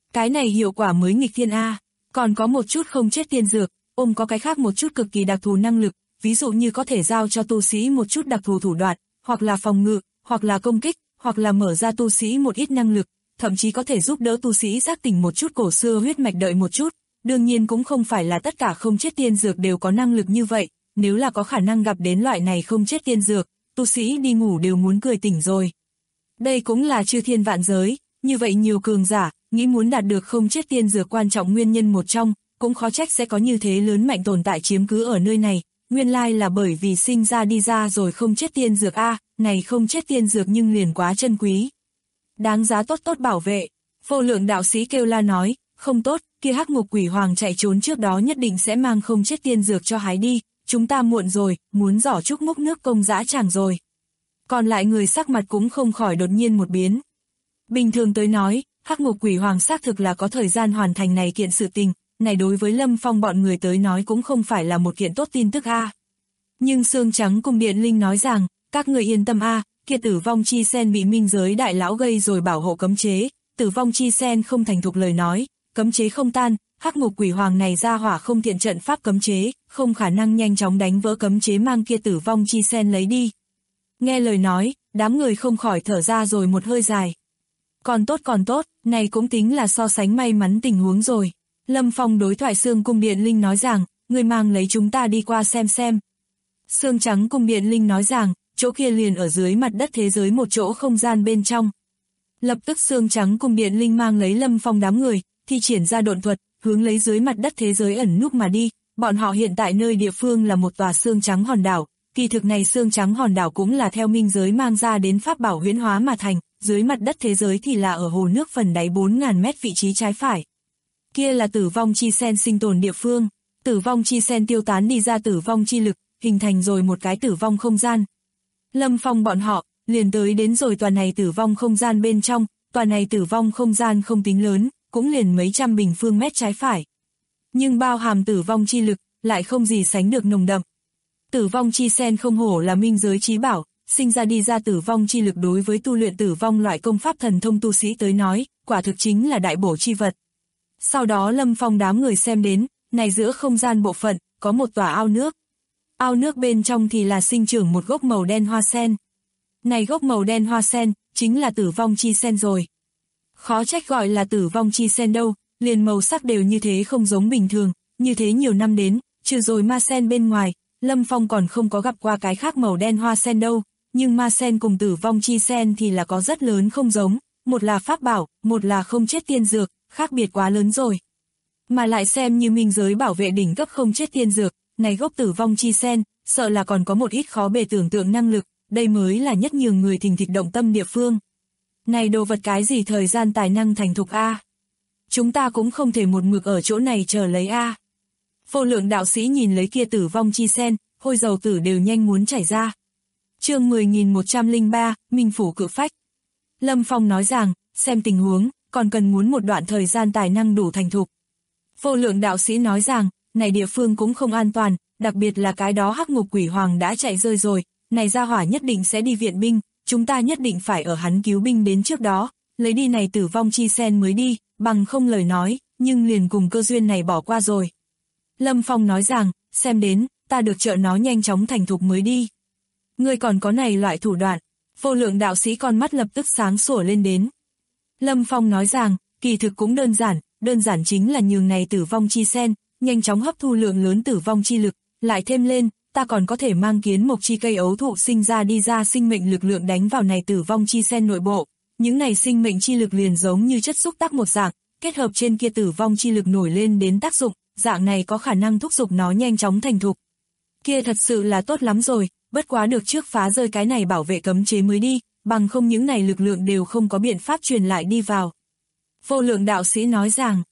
Cái này hiệu quả mới nghịch thiên a. Còn có một chút không chết tiên dược, có cái khác một chút cực kỳ đặc thù năng lực, ví dụ như có thể giao cho tu sĩ một chút đặc thù thủ đoạn, hoặc là phòng ngự, hoặc là công kích, hoặc là mở ra tu sĩ một ít năng lực, thậm chí có thể giúp đỡ tu sĩ giác tỉnh một chút cổ xưa huyết mạch đợi một chút. Đương nhiên cũng không phải là tất cả không chết tiên dược đều có năng lực như vậy, nếu là có khả năng gặp đến loại này không chết tiên dược, tu sĩ đi ngủ đều muốn cười tỉnh rồi. Đây cũng là chư thiên vạn giới, như vậy nhiều cường giả, nghĩ muốn đạt được không chết tiên dược quan trọng nguyên nhân một trong, cũng khó trách sẽ có như thế lớn mạnh tồn tại chiếm cứ ở nơi này, nguyên lai là bởi vì sinh ra đi ra rồi không chết tiên dược a, này không chết tiên dược nhưng liền quá chân quý. Đáng giá tốt tốt bảo vệ, Vô Lượng đạo sĩ kêu la nói, không tốt, kia hắc ngục quỷ hoàng chạy trốn trước đó nhất định sẽ mang không chết tiên dược cho hái đi, chúng ta muộn rồi, muốn giỏ trúc múc nước công dã tràng rồi. Còn lại người sắc mặt cũng không khỏi đột nhiên một biến. Bình thường tới nói, hắc ngục quỷ hoàng xác thực là có thời gian hoàn thành này kiện sự tình, này đối với Lâm Phong bọn người tới nói cũng không phải là một kiện tốt tin tức a. Nhưng Xương Trắng Cung Điện Linh nói rằng, các người yên tâm a, kia Tử Vong Chi Sen bị minh giới đại lão gây rồi bảo hộ cấm chế, Tử Vong Chi Sen không thành thục lời nói, cấm chế không tan, hắc ngục quỷ hoàng này ra hỏa không thiện trận pháp cấm chế, không khả năng nhanh chóng đánh vỡ cấm chế mang kia Tử Vong Chi Sen lấy đi. Nghe lời nói, đám người không khỏi thở ra rồi một hơi dài. Còn tốt, này cũng tính là so sánh may mắn tình huống rồi. Lâm Phong đối thoại Xương Cung Điện Linh nói rằng, người mang lấy chúng ta đi qua xem. Xương Trắng Cung Điện Linh nói rằng, chỗ kia liền ở dưới mặt đất thế giới một chỗ không gian bên trong. Lập tức Xương Trắng Cung Điện Linh mang lấy Lâm Phong đám người, thi triển ra độn thuật, hướng lấy dưới mặt đất thế giới ẩn núp mà đi. Bọn họ hiện tại nơi địa phương là một tòa xương trắng hòn đảo, kỳ thực này xương trắng hòn đảo cũng là theo minh giới mang ra đến pháp bảo huyễn hóa mà thành, dưới mặt đất thế giới thì là ở hồ nước phần đáy 4.000 mét vị trí trái phải. Kia là Tử Vong Chi Sen sinh tồn địa phương, Tử Vong Chi Sen tiêu tán đi ra tử vong chi lực, hình thành rồi một cái tử vong không gian. Lâm Phong bọn họ, liền tới đến rồi tòa này tử vong không gian bên trong, tòa này tử vong không gian không tính lớn, cũng liền mấy trăm bình phương mét trái phải. Nhưng bao hàm tử vong chi lực, lại không gì sánh được nồng đậm. Tử Vong Chi Sen không hổ là minh giới chí bảo, sinh ra đi ra tử vong chi lực đối với tu luyện tử vong loại công pháp thần thông tu sĩ tới nói, quả thực chính là đại bổ chi vật. Sau đó Lâm Phong đám người xem đến, này giữa không gian bộ phận, có một tòa ao nước. Ao nước bên trong thì là sinh trưởng một gốc màu đen hoa sen. Này gốc màu đen hoa sen, chính là Tử Vong Chi Sen rồi. Khó trách gọi là Tử Vong Chi Sen đâu, liền màu sắc đều như thế không giống bình thường, như thế nhiều năm đến, trừ rồi ma sen bên ngoài, Lâm Phong còn không có gặp qua cái khác màu đen hoa sen đâu, nhưng ma sen cùng Tử Vong Chi Sen thì là có rất lớn không giống, một là pháp bảo, một là không chết tiên dược, khác biệt quá lớn rồi. Mà lại xem như minh giới bảo vệ đỉnh cấp không chết tiên dược, này gốc Tử Vong Chi Sen, sợ là còn có một ít khó bề tưởng tượng năng lực, đây mới là nhất nhường người thình thịch động tâm địa phương. Này đồ vật cái gì thời gian tài năng thành thục a? Chúng ta cũng không thể một mực ở chỗ này chờ lấy a. Vô Lượng đạo sĩ nhìn lấy kia Tử Vong Chi Sen, hôi dầu tử đều nhanh muốn chảy ra. Chương 10.103, Minh Phủ Cự Phách. Lâm Phong nói rằng, xem tình huống, còn cần muốn một đoạn thời gian tài năng đủ thành thục. Vô Lượng đạo sĩ nói rằng, này địa phương cũng không an toàn, đặc biệt là cái đó hắc ngục quỷ hoàng đã chạy rơi rồi, này gia hỏa nhất định sẽ đi viện binh, chúng ta nhất định phải ở hắn cứu binh đến trước đó, lấy đi này Tử Vong Chi Sen mới đi, bằng không lời nói, nhưng liền cùng cơ duyên này bỏ qua rồi. Lâm Phong nói rằng, xem đến, ta được trợ nó nhanh chóng thành thục mới đi. Ngươi còn có này loại thủ đoạn. Vô Lượng đạo sĩ con mắt lập tức sáng sủa lên đến. Lâm Phong nói rằng, kỳ thực cũng đơn giản chính là nhường này Tử Vong Chi Sen, nhanh chóng hấp thu lượng lớn tử vong chi lực, lại thêm lên, ta còn có thể mang kiến mộc chi cây ấu thụ sinh ra đi ra sinh mệnh lực lượng đánh vào này Tử Vong Chi Sen nội bộ. Những này sinh mệnh chi lực liền giống như chất xúc tác một dạng, kết hợp trên kia tử vong chi lực nổi lên đến tác dụng, dạng này có khả năng thúc giục nó nhanh chóng thành thục. Kia thật sự là tốt lắm rồi, bất quá được trước phá rơi cái này bảo vệ cấm chế mới đi, bằng không những này lực lượng đều không có biện pháp truyền lại đi vào. Vô Lượng đạo sĩ nói rằng,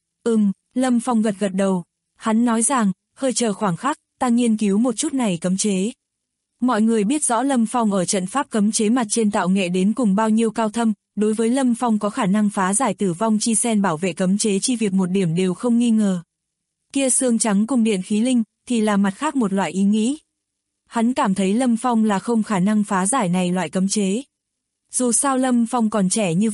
Lâm Phong gật đầu. Hắn nói rằng, hơi chờ khoảng khắc, ta nghiên cứu một chút này cấm chế. Mọi người biết rõ Lâm Phong ở trận pháp cấm chế mặt trên tạo nghệ đến cùng bao nhiêu cao thâm, đối với Lâm Phong có khả năng phá giải Tử Vong Chi Sen bảo vệ cấm chế chi việc một điểm đều không nghi ngờ. Kia Xương Trắng Cung Điện khí linh, thì là mặt khác một loại ý nghĩ. Hắn cảm thấy Lâm Phong là không khả năng phá giải này loại cấm chế. Dù sao Lâm Phong còn trẻ như vậy,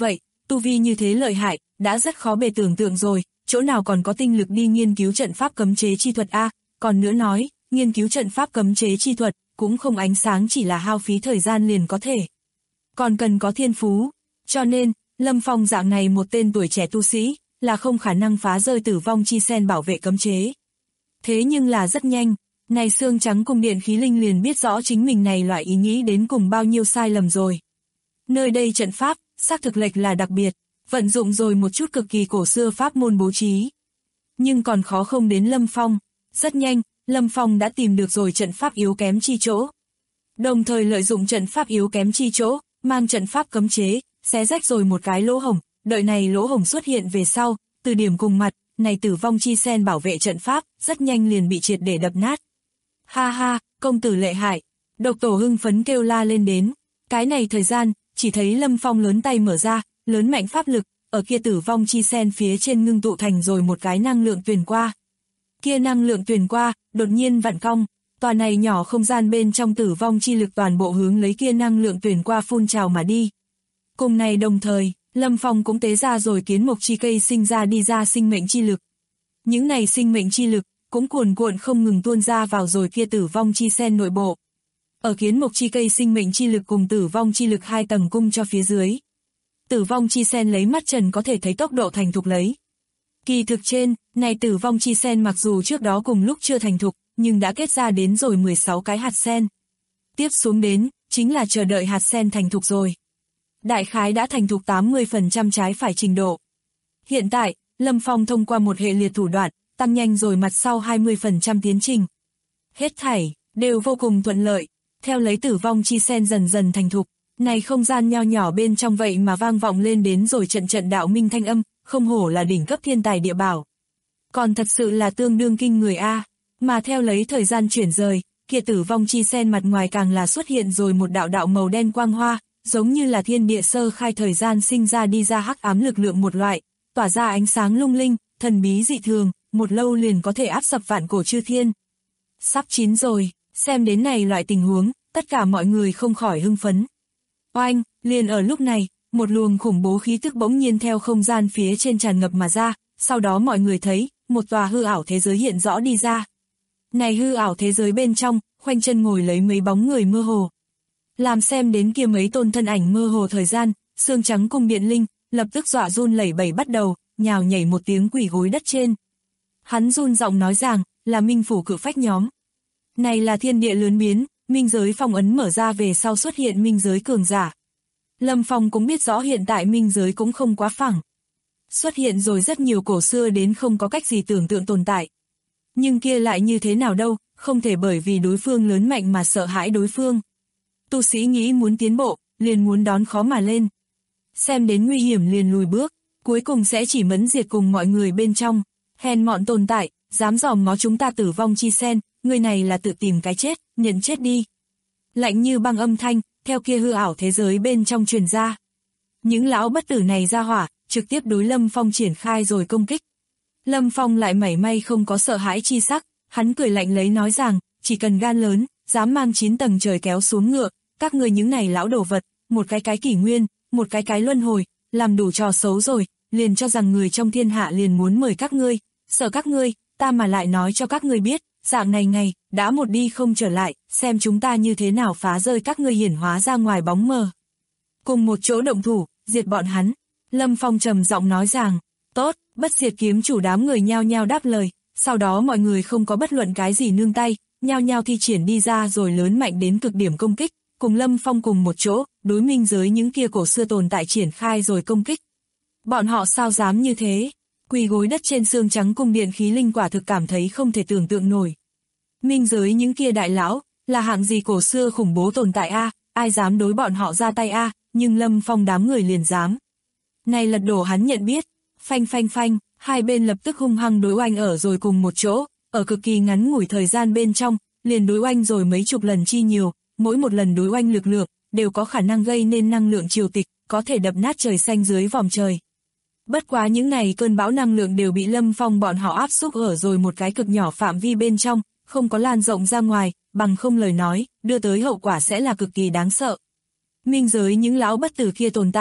tu vi như thế lợi hại, đã rất khó bề tưởng tượng rồi, chỗ nào còn có tinh lực đi nghiên cứu trận pháp cấm chế chi thuật a, còn nữa nói, nghiên cứu trận pháp cấm chế chi thuật, cũng không ánh sáng chỉ là hao phí thời gian liền có thể. Còn cần có thiên phú, cho nên, Lâm Phong dạng này một tên tuổi trẻ tu sĩ, là không khả năng phá rơi Tử Vong Chi Sen bảo vệ cấm chế. Thế nhưng là rất nhanh, này xương trắng cung điện khí linh liền biết rõ chính mình này loại ý nghĩ đến cùng bao nhiêu sai lầm rồi. Nơi đây trận pháp, xác thực lệch là đặc biệt, vận dụng rồi một chút cực kỳ cổ xưa pháp môn bố trí. Nhưng còn khó không đến Lâm Phong, rất nhanh, Lâm Phong đã tìm được rồi trận pháp yếu kém chi chỗ. Đồng thời lợi dụng trận pháp yếu kém chi chỗ, mang trận pháp cấm chế, xé rách rồi một cái lỗ hổng, đợi này lỗ hổng xuất hiện về sau, từ điểm cùng mặt, này Tử Vong Chi Sen bảo vệ trận pháp, rất nhanh liền bị triệt để đập nát. Ha ha, công tử lợi hại, Độc Tổ hưng phấn kêu la lên đến, cái này thời gian, chỉ thấy Lâm Phong lớn tay mở ra, lớn mạnh pháp lực, ở kia Tử Vong Chi Sen phía trên ngưng tụ thành rồi một cái năng lượng tuyền qua. Kia năng lượng tuyền qua, đột nhiên vặn cong, tòa này nhỏ không gian bên trong tử vong chi lực toàn bộ hướng lấy kia năng lượng tuyền qua phun trào mà đi. Cùng này đồng thời, Lâm Phong cũng tế ra rồi kiến mộc chi cây sinh ra đi ra sinh mệnh chi lực. Những này sinh mệnh chi lực, cũng cuồn cuộn không ngừng tuôn ra vào rồi kia Tử Vong Chi Sen nội bộ. Ở kiến mộc chi cây sinh mệnh chi lực cùng tử vong chi lực hai tầng cung cho phía dưới. Tử Vong Chi Sen lấy mắt trần có thể thấy tốc độ thành thục lấy. Kỳ thực trên, này Tử Vong Chi Sen mặc dù trước đó cùng lúc chưa thành thục, nhưng đã kết ra đến rồi 16 cái hạt sen. Tiếp xuống đến, chính là chờ đợi hạt sen thành thục rồi. Đại khái đã thành thục 80% trái phải trình độ. Hiện tại, Lâm Phong thông qua một hệ liệt thủ đoạn, tăng nhanh rồi mặt sau 20% tiến trình. Hết thảy, đều vô cùng thuận lợi, theo lấy Tử Vong Chi Sen dần dần thành thục. Này không gian nho nhỏ bên trong vậy mà vang vọng lên đến rồi trận trận đạo minh thanh âm, không hổ là đỉnh cấp thiên tài địa bảo. Còn thật sự là tương đương kinh người a. Mà theo lấy thời gian chuyển rời, kia Tử Vong Chi Sen mặt ngoài càng là xuất hiện rồi một đạo đạo màu đen quang hoa, giống như là thiên địa sơ khai thời gian sinh ra đi ra hắc ám lực lượng một loại, tỏa ra ánh sáng lung linh, thần bí dị thường, một lâu liền có thể áp sập vạn cổ chư thiên. Sắp chín rồi, xem đến này loại tình huống, tất cả mọi người không khỏi hưng phấn. Oanh, liền ở lúc này, một luồng khủng bố khí tức bỗng nhiên theo không gian phía trên tràn ngập mà ra, sau đó mọi người thấy, một tòa hư ảo thế giới hiện rõ đi ra. Này hư ảo thế giới bên trong, khoanh chân ngồi lấy mấy bóng người mơ hồ. Làm xem đến kia mấy tôn thân ảnh mơ hồ thời gian, xương trắng cung điện linh, lập tức dọa run lẩy bẩy bắt đầu, nhào nhảy một tiếng quỳ gối đất trên. Hắn run giọng nói rằng, là minh phủ cự phách nhóm. Này là thiên địa lớn biến, minh giới phong ấn mở ra về sau xuất hiện minh giới cường giả. Lâm Phong cũng biết rõ hiện tại minh giới cũng không quá phẳng. Xuất hiện rồi rất nhiều cổ xưa đến không có cách gì tưởng tượng tồn tại. Nhưng kia lại như thế nào đâu, không thể bởi vì đối phương lớn mạnh mà sợ hãi đối phương. Tu sĩ nghĩ muốn tiến bộ, liền muốn đón khó mà lên. Xem đến nguy hiểm liền lùi bước, cuối cùng sẽ chỉ mẫn diệt cùng mọi người bên trong. Hèn mọn tồn tại, dám dòm ngó chúng ta Tử Vong Chi Sen, người này là tự tìm cái chết, nhận chết đi. Lạnh như băng âm thanh, theo kia hư ảo thế giới bên trong truyền ra. Những lão bất tử này ra hỏa, trực tiếp đối Lâm Phong triển khai rồi công kích. Lâm Phong lại mảy may không có sợ hãi chi sắc, hắn cười lạnh lấy nói rằng, chỉ cần gan lớn, dám mang 9 tầng trời kéo xuống ngựa, các người những này lão đồ vật, một cái kỷ nguyên, một cái luân hồi, làm đủ trò xấu rồi, liền cho rằng người trong thiên hạ liền muốn mời các ngươi, sợ các ngươi, ta mà lại nói cho các ngươi biết, dạng này ngày, đã một đi không trở lại, xem chúng ta như thế nào phá rơi các ngươi hiển hóa ra ngoài bóng mờ. Cùng một chỗ động thủ, diệt bọn hắn. Lâm Phong trầm giọng nói rằng, tốt, bất diệt kiếm chủ đám người nhao nhao đáp lời, sau đó mọi người không có bất luận cái gì nương tay, nhao nhao thi triển đi ra rồi lớn mạnh đến cực điểm công kích, cùng Lâm Phong cùng một chỗ, đối minh giới những kia cổ xưa tồn tại triển khai rồi công kích. Bọn họ sao dám như thế? Quỳ gối đất trên xương trắng cung điện khí linh quả thực cảm thấy không thể tưởng tượng nổi. Minh giới những kia đại lão, là hạng gì cổ xưa khủng bố tồn tại a, ai dám đối bọn họ ra tay a, nhưng Lâm Phong đám người liền dám. Này lật đổ hắn nhận biết, phanh phanh phanh, hai bên lập tức hung hăng đối oanh ở rồi cùng một chỗ, ở cực kỳ ngắn ngủi thời gian bên trong, liền đối oanh rồi mấy chục lần chi nhiều, mỗi một lần đối oanh lực lượng, đều có khả năng gây nên năng lượng triều tịch, có thể đập nát trời xanh dưới vòm trời. Bất quá những này cơn bão năng lượng đều bị Lâm Phong bọn họ áp xúc ở rồi một cái cực nhỏ phạm vi bên trong, không có lan rộng ra ngoài, bằng không lời nói, đưa tới hậu quả sẽ là cực kỳ đáng sợ. Minh giới những lão bất tử kia tồn tại,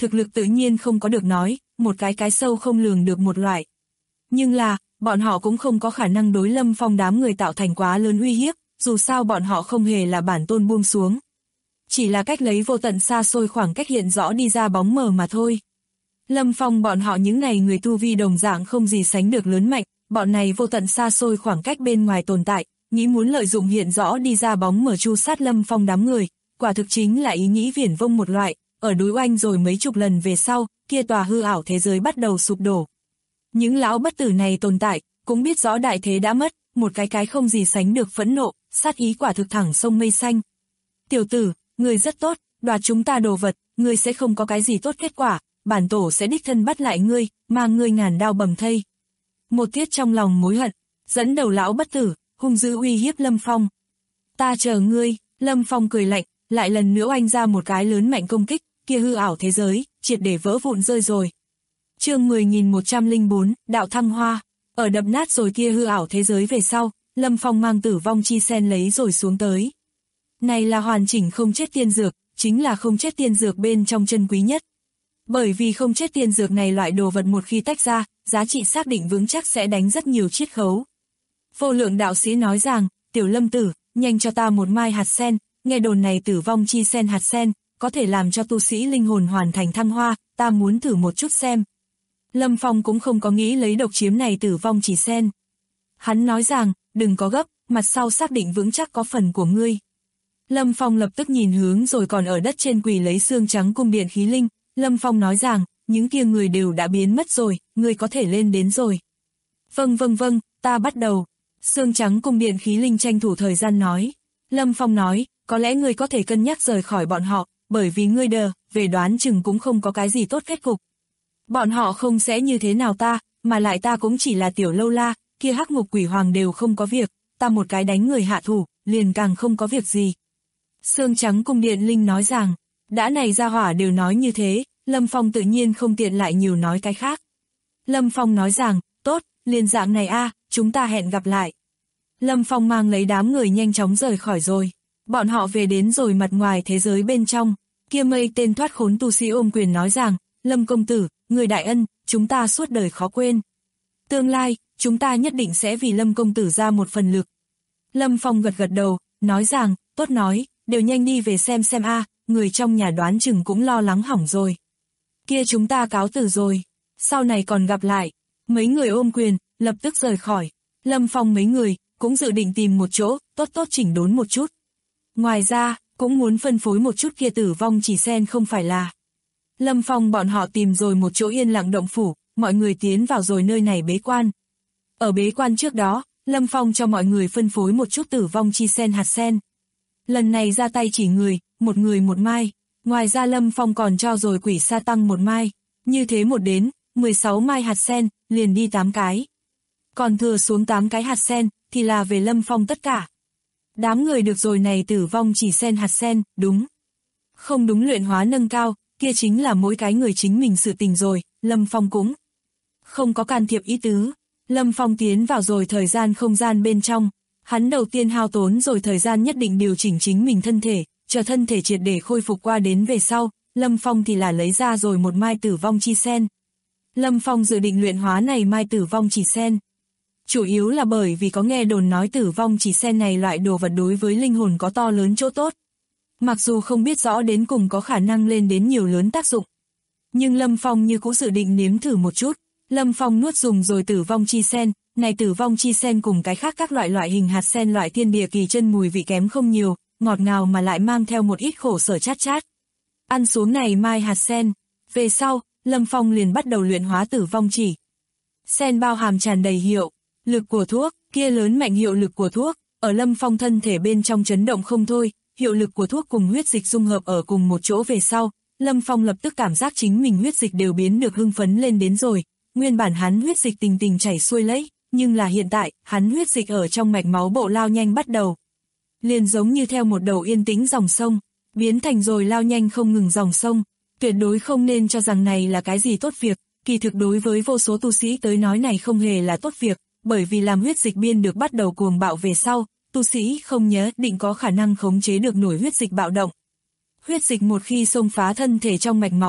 thực lực tự nhiên không có được nói, một cái sâu không lường được một loại. Nhưng là, bọn họ cũng không có khả năng đối Lâm Phong đám người tạo thành quá lớn uy hiếp, dù sao bọn họ không hề là bản tôn buông xuống. Chỉ là cách lấy vô tận xa xôi khoảng cách hiện rõ đi ra bóng mờ mà thôi. Lâm Phong bọn họ những này người tu vi đồng dạng không gì sánh được lớn mạnh, bọn này vô tận xa xôi khoảng cách bên ngoài tồn tại, nghĩ muốn lợi dụng hiện rõ đi ra bóng mờ tru sát Lâm Phong đám người, quả thực chính là ý nghĩ viển vông một loại, ở đối oanh rồi mấy chục lần về sau, kia tòa hư ảo thế giới bắt đầu sụp đổ. Những lão bất tử này tồn tại, cũng biết rõ đại thế đã mất, một cái không gì sánh được phẫn nộ, sát ý quả thực thẳng sông mây xanh. Tiểu tử, người rất tốt, đoạt chúng ta đồ vật, ngươi sẽ không có cái gì tốt kết quả, bản tổ sẽ đích thân bắt lại ngươi, mang ngươi ngàn đao bầm thây. Một tiết trong lòng mối hận, dẫn đầu lão bất tử, hung dữ uy hiếp Lâm Phong. Ta chờ ngươi, Lâm Phong cười lạnh, lại lần nữa oanh ra một cái lớn mạnh công kích, kia hư ảo thế giới, triệt để vỡ vụn rơi rồi. Chương 10.104, Đạo Thăng Hoa, ở đập nát rồi kia hư ảo thế giới về sau, Lâm Phong mang tử vong chi sen lấy rồi xuống tới. Này là hoàn chỉnh không chết tiên dược, chính là không chết tiên dược bên trong chân quý nhất. Bởi vì không chết tiên dược này loại đồ vật một khi tách ra, giá trị xác định vững chắc sẽ đánh rất nhiều chiết khấu. Vô Lượng đạo sĩ nói rằng, tiểu Lâm tử, nhanh cho ta một mai hạt sen, nghe đồn này tử vong chi sen hạt sen, có thể làm cho tu sĩ linh hồn hoàn thành thăng hoa, ta muốn thử một chút xem. Lâm Phong cũng không có nghĩ lấy độc chiếm này tử vong chỉ sen. Hắn nói rằng, đừng có gấp, mặt sau xác định vững chắc có phần của ngươi. Lâm Phong lập tức nhìn hướng rồi còn ở đất trên quỳ lấy xương trắng cung điện khí linh. Lâm Phong nói rằng, những kia người đều đã biến mất rồi, ngươi có thể lên đến rồi. Vâng, ta bắt đầu. Xương trắng cung điện khí linh tranh thủ thời gian nói. Lâm Phong nói, có lẽ ngươi có thể cân nhắc rời khỏi bọn họ, bởi vì ngươi về đoán chừng cũng không có cái gì tốt kết cục. Bọn họ không sẽ như thế nào ta, mà lại ta cũng chỉ là tiểu lâu la, kia hắc ngục quỷ hoàng đều không có việc, ta một cái đánh người hạ thủ, liền càng không có việc gì. Xương trắng cung điện linh nói rằng, đã này ra hỏa đều nói như thế, Lâm Phong tự nhiên không tiện lại nhiều nói cái khác. Lâm Phong nói rằng, tốt, liền dạng này chúng ta hẹn gặp lại. Lâm Phong mang lấy đám người nhanh chóng rời khỏi rồi. Bọn họ về đến rồi mặt ngoài thế giới bên trong. Kia mây tên thoát khốn tu sĩ ôm quyền nói rằng, Lâm công tử, người đại ân, chúng ta suốt đời khó quên. Tương lai, chúng ta nhất định sẽ vì Lâm công tử ra một phần lực. Lâm Phong gật gật đầu, nói rằng, tốt nói, đều nhanh đi về xem người trong nhà đoán chừng cũng lo lắng hỏng rồi. Kia chúng ta cáo từ rồi, sau này còn gặp lại. Mấy người ôm quyền, lập tức rời khỏi. Lâm Phong mấy người, cũng dự định tìm một chỗ, tốt chỉnh đốn một chút. Ngoài ra, cũng muốn phân phối một chút kia tử vong chỉ sen không phải là. Lâm Phong bọn họ tìm rồi một chỗ yên lặng động phủ, mọi người tiến vào rồi nơi này bế quan. Ở bế quan trước đó, Lâm Phong cho mọi người phân phối một chút tử vong chi sen hạt sen. Lần này ra tay chỉ người một mai. Ngoài ra Lâm Phong còn cho rồi quỷ sa tăng một mai. Như thế một đến, 16 mai hạt sen, liền đi 8 cái. Còn thừa xuống 8 cái hạt sen, thì là về Lâm Phong tất cả. Đám người được rồi này tử vong chỉ sen hạt sen, đúng. Không đúng luyện hóa nâng cao, kia chính là mỗi cái người chính mình sự tình rồi, Lâm Phong cũng không có can thiệp ý tứ. Lâm Phong tiến vào rồi thời gian không gian bên trong. Hắn đầu tiên hao tốn rồi thời gian nhất định điều chỉnh chính mình thân thể, chờ thân thể triệt để khôi phục qua đến về sau, Lâm Phong thì là lấy ra rồi một mai tử vong chi sen. Lâm Phong dự định luyện hóa này mai tử vong chỉ sen. Chủ yếu là bởi vì có nghe đồn nói tử vong chỉ sen này loại đồ vật đối với linh hồn có to lớn chỗ tốt. Mặc dù không biết rõ đến cùng có khả năng lên đến nhiều lớn tác dụng. Nhưng Lâm Phong như cũng dự định nếm thử một chút. Lâm Phong nuốt dùng rồi tử vong chi sen. Này tử vong chi sen cùng cái khác các loại hình hạt sen loại thiên địa kỳ chân mùi vị kém không nhiều, ngọt ngào mà lại mang theo một ít khổ sở chát. Ăn xuống này mai hạt sen. Về sau, Lâm Phong liền bắt đầu luyện hóa tử vong chỉ. Sen bao hàm tràn đầy hiệu lực của thuốc, kia lớn mạnh hiệu lực của thuốc, ở Lâm Phong thân thể bên trong chấn động không thôi, hiệu lực của thuốc cùng huyết dịch dung hợp ở cùng một chỗ về sau, Lâm Phong lập tức cảm giác chính mình huyết dịch đều biến được hưng phấn lên đến rồi, nguyên bản hắn huyết dịch tình chảy xuôi lấy, nhưng là hiện tại, hắn huyết dịch ở trong mạch máu bộ lao nhanh bắt đầu. Liền giống như theo một đầu yên tĩnh dòng sông, biến thành rồi lao nhanh không ngừng dòng sông, tuyệt đối không nên cho rằng này là cái gì tốt việc, kỳ thực đối với vô số tu sĩ tới nói này không hề là tốt việc, bởi vì làm huyết dịch biên được bắt đầu cuồng bạo về sau, tu sĩ không nhất định có khả năng khống chế được nổi huyết dịch bạo động. Huyết dịch một khi xông phá thân thể trong mạch máu,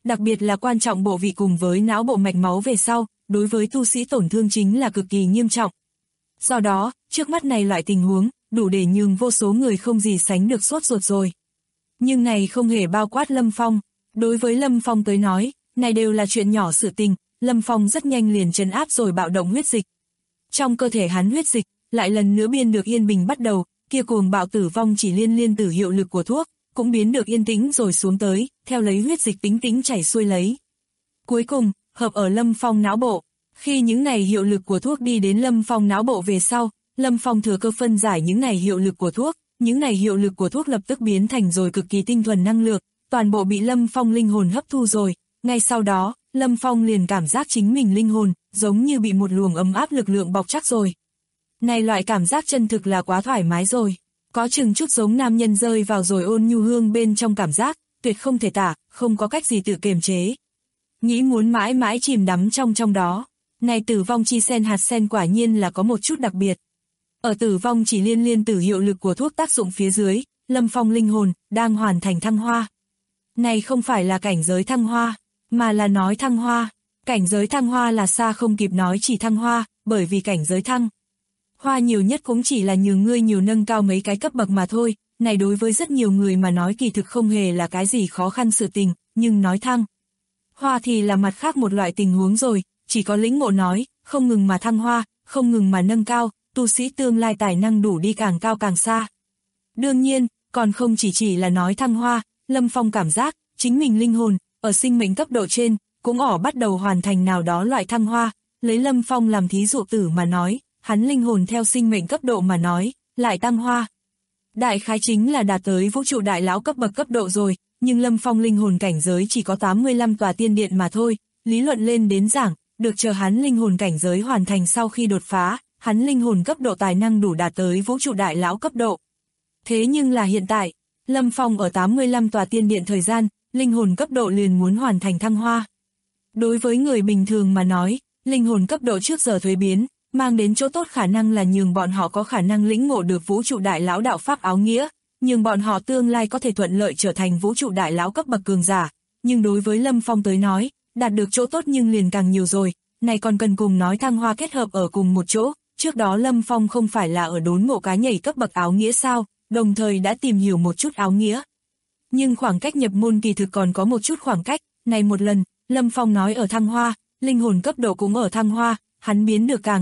đặc biệt là quan trọng bộ vị cùng với não bộ mạch máu về sau, đối với tu sĩ tổn thương chính là cực kỳ nghiêm trọng. Do đó, trước mắt này loại tình huống, đủ để nhường vô số người không gì sánh được sốt ruột rồi. Nhưng này không hề bao quát Lâm Phong. Đối với Lâm Phong tới nói, này đều là chuyện nhỏ sự tình, Lâm Phong rất nhanh liền trấn áp rồi bạo động huyết dịch. Trong cơ thể hắn huyết dịch, lại lần nữa biến được yên bình bắt đầu, kia cuồng bạo tử vong chỉ liên tử hiệu lực của thuốc, cũng biến được yên tĩnh rồi xuống tới, theo lấy huyết dịch tĩnh tĩnh chảy xuôi lấy. Cuối cùng, hợp ở Lâm Phong não bộ. Khi những này hiệu lực của thuốc đi đến Lâm Phong não bộ về sau, Lâm Phong thừa cơ phân giải những này hiệu lực của thuốc, những này hiệu lực của thuốc lập tức biến thành rồi cực kỳ tinh thuần năng lượng, toàn bộ bị Lâm Phong linh hồn hấp thu rồi. Ngay sau đó, Lâm Phong liền cảm giác chính mình linh hồn, giống như bị một luồng ấm áp lực lượng bọc chắc rồi. Này loại cảm giác chân thực là quá thoải mái rồi, có chừng chút giống nam nhân rơi vào rồi ôn nhu hương bên trong cảm giác, tuyệt không thể tả, không có cách gì tự kiềm chế. Nghĩ muốn mãi mãi chìm đắm trong đó. Này tử vong chi sen hạt sen quả nhiên là có một chút đặc biệt. Ở tử vong chỉ liên tử hiệu lực của thuốc tác dụng phía dưới, Lâm Phong linh hồn đang hoàn thành thăng hoa. Này không phải là cảnh giới thăng hoa, mà là nói thăng hoa. Cảnh giới thăng hoa là xa không kịp nói chỉ thăng hoa, bởi vì cảnh giới thăng hoa nhiều nhất cũng chỉ là nhường ngươi nhiều nâng cao mấy cái cấp bậc mà thôi. Này đối với rất nhiều người mà nói kỳ thực không hề là cái gì khó khăn sự tình, nhưng nói thăng hoa thì là mặt khác một loại tình huống rồi. Chỉ có lĩnh ngộ nói, không ngừng mà thăng hoa, không ngừng mà nâng cao, tu sĩ tương lai tài năng đủ đi càng cao càng xa. Đương nhiên, còn không chỉ là nói thăng hoa, Lâm Phong cảm giác, chính mình linh hồn, ở sinh mệnh cấp độ trên, cũng bắt đầu hoàn thành nào đó loại thăng hoa. Lấy Lâm Phong làm thí dụ tử mà nói, hắn linh hồn theo sinh mệnh cấp độ mà nói, lại tăng hoa. Đại khái chính là đạt tới vũ trụ đại lão cấp bậc cấp độ rồi, nhưng Lâm Phong linh hồn cảnh giới chỉ có 85 tòa tiên điện mà thôi, lý luận lên đến giảng. Được chờ hắn linh hồn cảnh giới hoàn thành sau khi đột phá, hắn linh hồn cấp độ tài năng đủ đạt tới vũ trụ đại lão cấp độ. Thế nhưng là hiện tại, Lâm Phong ở 85 tòa tiên điện thời gian, linh hồn cấp độ liền muốn hoàn thành thăng hoa. Đối với người bình thường mà nói, linh hồn cấp độ trước giờ thuế biến, mang đến chỗ tốt khả năng là nhường bọn họ có khả năng lĩnh ngộ được vũ trụ đại lão đạo pháp áo nghĩa, nhường bọn họ tương lai có thể thuận lợi trở thành vũ trụ đại lão cấp bậc cường giả. Nhưng đối với Lâm Phong tới nói, đạt được chỗ tốt nhưng liền càng nhiều rồi, này còn cần cùng nói thăng hoa kết hợp ở cùng một chỗ. Trước đó Lâm Phong không phải là ở đốn ngộ cái nhảy cấp bậc áo nghĩa sao, đồng thời đã tìm hiểu một chút áo nghĩa. Nhưng khoảng cách nhập môn kỳ thực còn có một chút khoảng cách, này một lần, Lâm Phong nói ở thăng hoa, linh hồn cấp độ cũng ở thăng hoa, hắn biến được càng.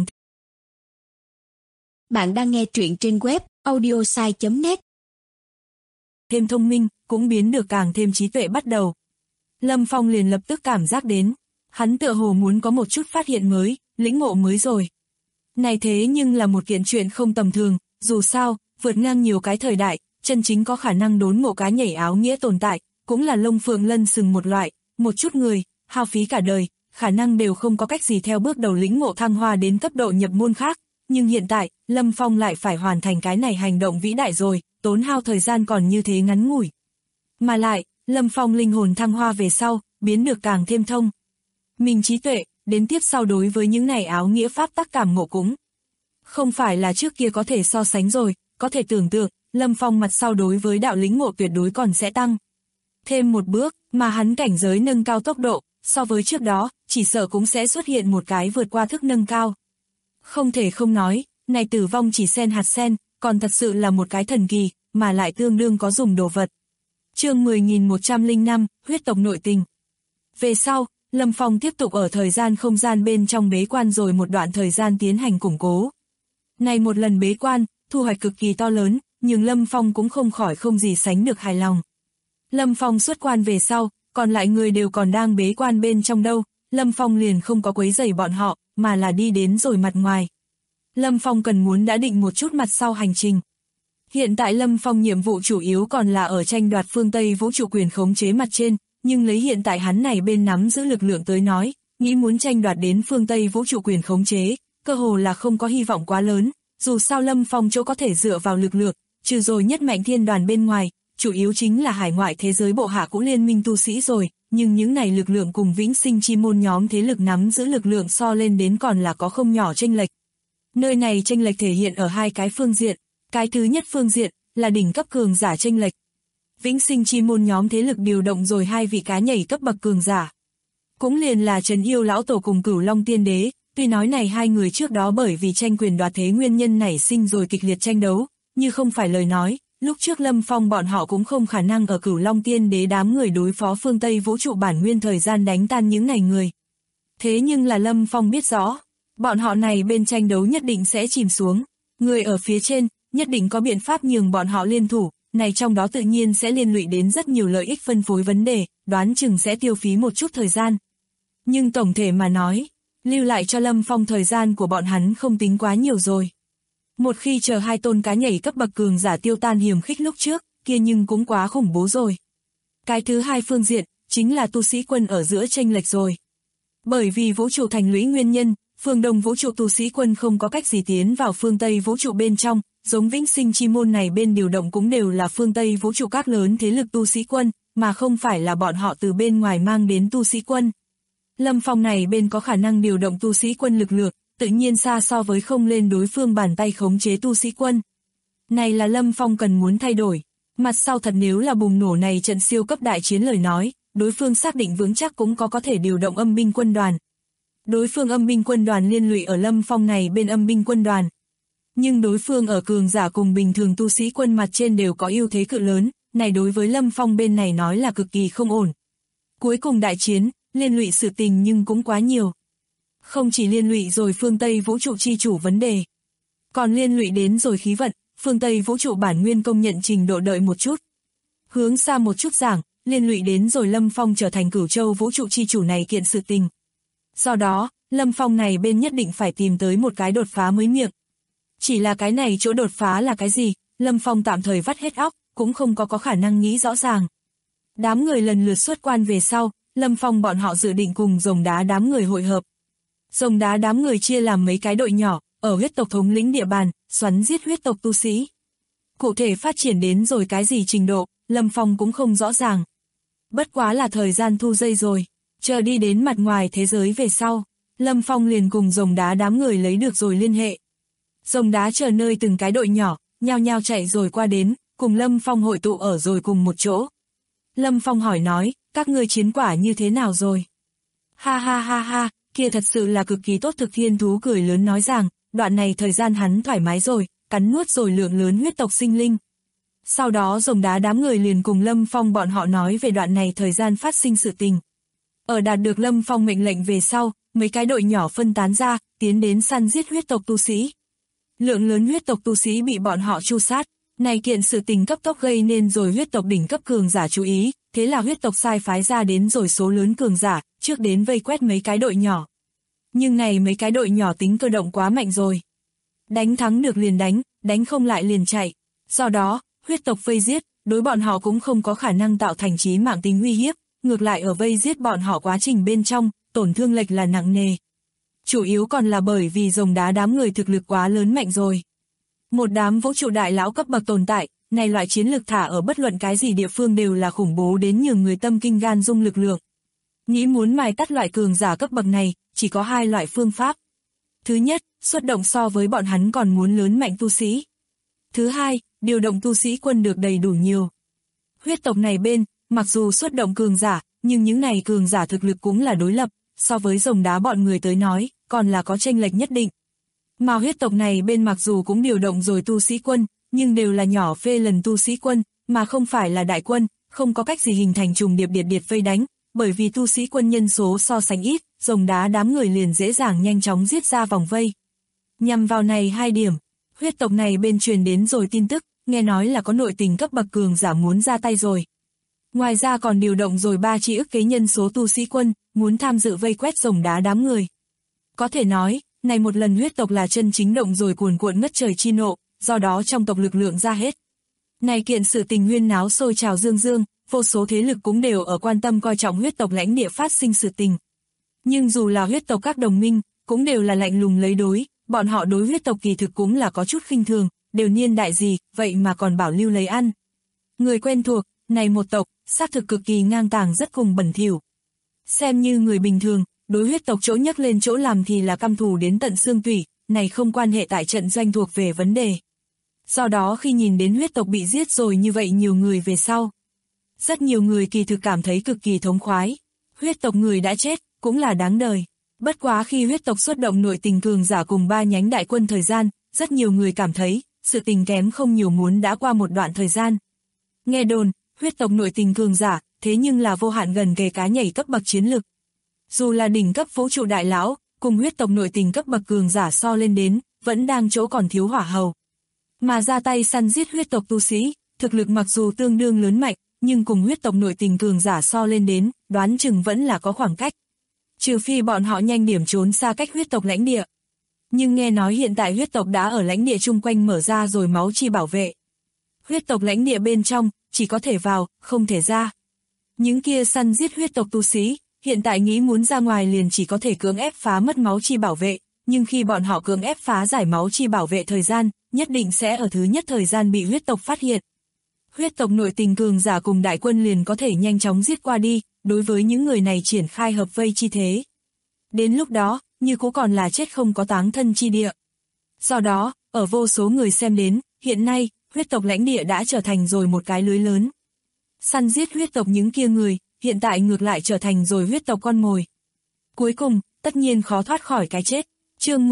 Bạn đang nghe truyện trên web audiosai.net. Thêm thông minh, cũng biến được càng thêm trí tuệ bắt đầu. Lâm Phong liền lập tức cảm giác đến, hắn tựa hồ muốn có một chút phát hiện mới, lĩnh ngộ mới rồi. Này thế nhưng là một kiện chuyện không tầm thường, dù sao, vượt ngang nhiều cái thời đại, chân chính có khả năng đốn ngộ cái nhảy áo nghĩa tồn tại, cũng là lông phượng lân sừng một loại, một chút người, hao phí cả đời, khả năng đều không có cách gì theo bước đầu lĩnh ngộ thăng hoa đến cấp độ nhập môn khác. Nhưng hiện tại, Lâm Phong lại phải hoàn thành cái này hành động vĩ đại rồi, tốn hao thời gian còn như thế ngắn ngủi. Mà lại, Lâm Phong linh hồn thăng hoa về sau, biến được càng thêm thông. Mình trí tuệ, đến tiếp sau đối với những này áo nghĩa pháp tắc cảm ngộ cũng không phải là trước kia có thể so sánh rồi, có thể tưởng tượng, Lâm Phong mặt sau đối với đạo lĩnh ngộ tuyệt đối còn sẽ tăng thêm một bước, mà hắn cảnh giới nâng cao tốc độ, so với trước đó, chỉ sợ cũng sẽ xuất hiện một cái vượt qua thức nâng cao. Không thể không nói, này tử vong chỉ sen hạt sen, còn thật sự là một cái thần kỳ, mà lại tương đương có dùng đồ vật. Chương 10.105, huyết tộc nội tình. Về sau, Lâm Phong tiếp tục ở thời gian không gian bên trong bế quan rồi một đoạn thời gian tiến hành củng cố. Này một lần bế quan, thu hoạch cực kỳ to lớn, nhưng Lâm Phong cũng không khỏi không gì sánh được hài lòng. Lâm Phong xuất quan về sau, còn lại người đều còn đang bế quan bên trong đâu, Lâm Phong liền không có quấy rầy bọn họ, mà là đi đến rồi mặt ngoài. Lâm Phong cần muốn đã định một chút mặt sau hành trình. Hiện tại Lâm Phong nhiệm vụ chủ yếu còn là ở tranh đoạt phương Tây vũ trụ quyền khống chế mặt trên, nhưng lấy hiện tại hắn này bên nắm giữ lực lượng tới nói, nghĩ muốn tranh đoạt đến phương Tây vũ trụ quyền khống chế, cơ hồ là không có hy vọng quá lớn, dù sao Lâm Phong chỗ có thể dựa vào lực lượng, trừ rồi nhất mạnh thiên đoàn bên ngoài, chủ yếu chính là hải ngoại thế giới bộ hạ cũ liên minh tu sĩ rồi, nhưng những này lực lượng cùng vĩnh sinh chi môn nhóm thế lực nắm giữ lực lượng so lên đến còn là có không nhỏ chênh lệch. Nơi này chênh lệch thể hiện ở hai cái phương diện, cái thứ nhất phương diện là đỉnh cấp cường giả chênh lệch. Vĩnh Sinh Chi Môn nhóm thế lực điều động rồi 2 vị cá nhảy cấp bậc cường giả. Cũng liền là Trấn Yêu Lão Tổ cùng Cửu Long Tiên Đế, tuy nói này 2 người trước đó bởi vì tranh quyền đoạt thế nguyên nhân nảy sinh rồi kịch liệt tranh đấu, như không phải lời nói, lúc trước Lâm Phong bọn họ cũng không khả năng ở Cửu Long Tiên Đế đám người đối phó phương Tây vũ trụ bản nguyên thời gian đánh tan những này người. Thế nhưng là Lâm Phong biết rõ, bọn họ này bên tranh đấu nhất định sẽ chìm xuống, người ở phía trên, nhất định có biện pháp nhường bọn họ liên thủ, này trong đó tự nhiên sẽ liên lụy đến rất nhiều lợi ích phân phối vấn đề, đoán chừng sẽ tiêu phí một chút thời gian. Nhưng tổng thể mà nói, lưu lại cho Lâm Phong thời gian của bọn hắn không tính quá nhiều rồi. Một khi chờ 2 tôn cá nhảy cấp bậc cường giả tiêu tan hiểm khích lúc trước, kia nhưng cũng quá khủng bố rồi. Cái thứ hai phương diện, chính là tu sĩ quân ở giữa chênh lệch rồi. Bởi vì vũ trụ thành lũy nguyên nhân, phương Đông vũ trụ tu sĩ quân không có cách gì tiến vào phương Tây vũ trụ bên trong, giống Vĩnh Sinh Chi Môn này bên điều động cũng đều là phương Tây vũ trụ các lớn thế lực tu sĩ quân, mà không phải là bọn họ từ bên ngoài mang đến tu sĩ quân. Lâm Phong này bên có khả năng điều động tu sĩ quân lực lượng, tự nhiên xa so với không lên đối phương bàn tay khống chế tu sĩ quân. Này là Lâm Phong cần muốn thay đổi. Mặt sau thật nếu là bùng nổ này trận siêu cấp đại chiến lời nói, đối phương xác định vững chắc cũng có thể điều động âm binh quân đoàn. Đối phương âm binh quân đoàn liên lụy ở Lâm Phong này bên âm binh quân đoàn. Nhưng đối phương ở cường giả cùng bình thường tu sĩ quân mặt trên đều có ưu thế cự lớn, này đối với Lâm Phong bên này nói là cực kỳ không ổn. Cuối cùng đại chiến, liên lụy sự tình nhưng cũng quá nhiều. Không chỉ liên lụy rồi phương Tây vũ trụ chi chủ vấn đề, còn liên lụy đến rồi khí vận, phương Tây vũ trụ bản nguyên công nhận trình độ đợi một chút. Hướng xa một chút giảng, liên lụy đến rồi Lâm Phong trở thành Cửu Châu vũ trụ chi chủ này kiện sự tình. Do đó, Lâm Phong này bên nhất định phải tìm tới một cái đột phá mới miệng. Chỉ là cái này chỗ đột phá là cái gì, Lâm Phong tạm thời vắt hết óc, cũng không có khả năng nghĩ rõ ràng. Đám người lần lượt xuất quan về sau, Lâm Phong bọn họ dự định cùng Rồng Đá đám người hội hợp. Rồng Đá đám người chia làm mấy cái đội nhỏ, ở huyết tộc thống lĩnh địa bàn, xoắn giết huyết tộc tu sĩ. Cụ thể phát triển đến rồi cái gì trình độ, Lâm Phong cũng không rõ ràng. Bất quá là thời gian thu dây rồi, chờ đi đến mặt ngoài thế giới về sau, Lâm Phong liền cùng Rồng Đá đám người lấy được rồi liên hệ. Rồng Đá chờ nơi từng cái đội nhỏ, nhao nhao chạy rồi qua đến, cùng Lâm Phong hội tụ ở rồi cùng một chỗ. Lâm Phong hỏi nói, các ngươi chiến quả như thế nào rồi? Ha ha ha ha, kia thật sự là cực kỳ tốt. Thực Thiên Thú cười lớn nói rằng, đoạn này thời gian hắn thoải mái rồi, cắn nuốt rồi lượng lớn huyết tộc sinh linh. Sau đó Rồng Đá đám người liền cùng Lâm Phong bọn họ nói về đoạn này thời gian phát sinh sự tình. Ở đạt được Lâm Phong mệnh lệnh về sau, mấy cái đội nhỏ phân tán ra, tiến đến săn giết huyết tộc tu sĩ. Lượng lớn huyết tộc tu sĩ bị bọn họ tru sát, này kiện sự tình cấp tốc gây nên rồi huyết tộc đỉnh cấp cường giả chú ý, thế là huyết tộc sai phái ra đến rồi số lớn cường giả, trước đến vây quét mấy cái đội nhỏ. Nhưng này mấy cái đội nhỏ tính cơ động quá mạnh rồi. Đánh thắng được liền đánh, đánh không lại liền chạy. Do đó, huyết tộc vây giết, đối bọn họ cũng không có khả năng tạo thành chí mạng tính uy hiếp, ngược lại ở vây giết bọn họ quá trình bên trong, tổn thương lệch là nặng nề. Chủ yếu còn là bởi vì Rồng Đá đám người thực lực quá lớn mạnh rồi. Một đám vũ trụ đại lão cấp bậc tồn tại, này loại chiến lực thả ở bất luận cái gì địa phương đều là khủng bố đến nhường người tâm kinh gan rung lực lượng. Nghĩ muốn mài tắt loại cường giả cấp bậc này, chỉ có 2 loại phương pháp. Thứ nhất, xuất động so với bọn hắn còn muốn lớn mạnh tu sĩ. Thứ hai, điều động tu sĩ quân được đầy đủ nhiều. Huyết tộc này bên, mặc dù xuất động cường giả, nhưng những này cường giả thực lực cũng là đối lập, so với Rồng Đá bọn người tới nói, còn là có chênh lệch nhất định. Mà huyết tộc này bên mặc dù cũng điều động rồi tu sĩ quân, nhưng đều là nhỏ phê lần tu sĩ quân, mà không phải là đại quân, không có cách gì hình thành trùng điệp điệt vây đánh, bởi vì tu sĩ quân nhân số so sánh ít, Rồng Đá đám người liền dễ dàng nhanh chóng giết ra vòng vây. Nhằm vào này 2 điểm, huyết tộc này bên truyền đến rồi tin tức, nghe nói là có nội tình cấp bậc cường giả muốn ra tay rồi. Ngoài ra còn điều động rồi 3 chi ức kế nhân số tu sĩ quân, muốn tham dự vây quét Rồng Đá đám người. Có thể nói, này một lần huyết tộc là chân chính động rồi cuồn cuộn ngất trời chi nộ, do đó trong tộc lực lượng ra hết. Này kiện sự tình huyên náo sôi trào dương dương, vô số thế lực cũng đều ở quan tâm coi trọng huyết tộc lãnh địa phát sinh sự tình. Nhưng dù là huyết tộc các đồng minh, cũng đều là lạnh lùng lấy đối, bọn họ đối huyết tộc kỳ thực cũng là có chút khinh thường, đều niên đại gì, vậy mà còn bảo lưu lấy ăn. Người quen thuộc, này một tộc, xác thực cực kỳ ngang tàng rất cùng bẩn thỉu. Xem như người bình thường, đối huyết tộc chỗ nhắc lên chỗ làm thì là căm thù đến tận xương tủy, này không quan hệ tại trận doanh thuộc về vấn đề. Do đó khi nhìn đến huyết tộc bị giết rồi như vậy nhiều người về sau, Rất nhiều người kỳ thực cảm thấy cực kỳ thống khoái. Huyết tộc người đã chết, cũng là đáng đời. Bất quá khi huyết tộc xuất động nội tình cường giả cùng 3 nhánh đại quân thời gian, rất nhiều người cảm thấy, sự tình kém không nhiều muốn đã qua một đoạn thời gian. Nghe đồn, huyết tộc nội tình cường giả, thế nhưng là vô hạn gần kề cá nhảy cấp bậc chiến lực. Dù là đỉnh cấp vũ trụ đại lão, cùng huyết tộc nội tình cấp bậc cường giả so lên đến, vẫn đang chỗ còn thiếu hỏa hầu. Mà ra tay săn giết huyết tộc tu sĩ, thực lực mặc dù tương đương lớn mạnh, nhưng cùng huyết tộc nội tình cường giả so lên đến, đoán chừng vẫn là có khoảng cách. Trừ phi bọn họ nhanh điểm trốn xa cách huyết tộc lãnh địa. Nhưng nghe nói hiện tại huyết tộc đã ở lãnh địa chung quanh mở ra rồi máu chi bảo vệ. Huyết tộc lãnh địa bên trong, chỉ có thể vào, không thể ra. Những kia săn giết huyết tộc tu sĩ, hiện tại nghĩ muốn ra ngoài liền chỉ có thể cưỡng ép phá mất máu chi bảo vệ, nhưng khi bọn họ cưỡng ép phá giải máu chi bảo vệ thời gian, nhất định sẽ ở thứ nhất thời gian bị huyết tộc phát hiện. Huyết tộc nội tình cường giả cùng đại quân liền có thể nhanh chóng giết qua đi, đối với những người này triển khai hợp vây chi thế. Đến lúc đó, như cũ còn là chết không có táng thân chi địa. Do đó, ở vô số người xem đến, hiện nay, huyết tộc lãnh địa đã trở thành rồi một cái lưới lớn. Săn giết huyết tộc những kia người, hiện tại ngược lại trở thành rồi huyết tộc con mồi. Cuối cùng, tất nhiên khó thoát khỏi cái chết. Chương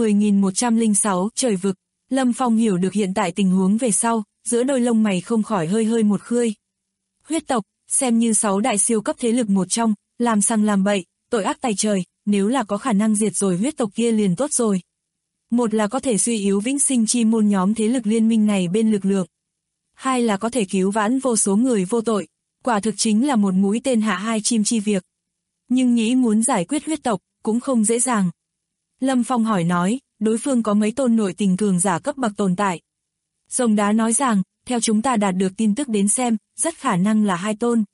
10.106 trời vực. Lâm Phong hiểu được hiện tại tình huống về sau, giữa đôi lông mày không khỏi hơi hơi một khươi. Huyết tộc, xem như 6 đại siêu cấp thế lực một trong, làm sằng làm bậy, tội ác tày trời, nếu là có khả năng diệt rồi huyết tộc kia liền tốt rồi. Một là có thể suy yếu vĩnh sinh chi môn nhóm thế lực liên minh này bên lực lượng. Hai là có thể cứu vãn vô số người vô tội, quả thực chính là một mũi tên hạ hai chim chi việc. Nhưng nghĩ muốn giải quyết huyết tộc, cũng không dễ dàng. Lâm Phong hỏi nói, đối phương có mấy tôn nội tình cường giả cấp bậc tồn tại. Rồng đá nói rằng, theo chúng ta đạt được tin tức đến xem, rất khả năng là 2 tôn.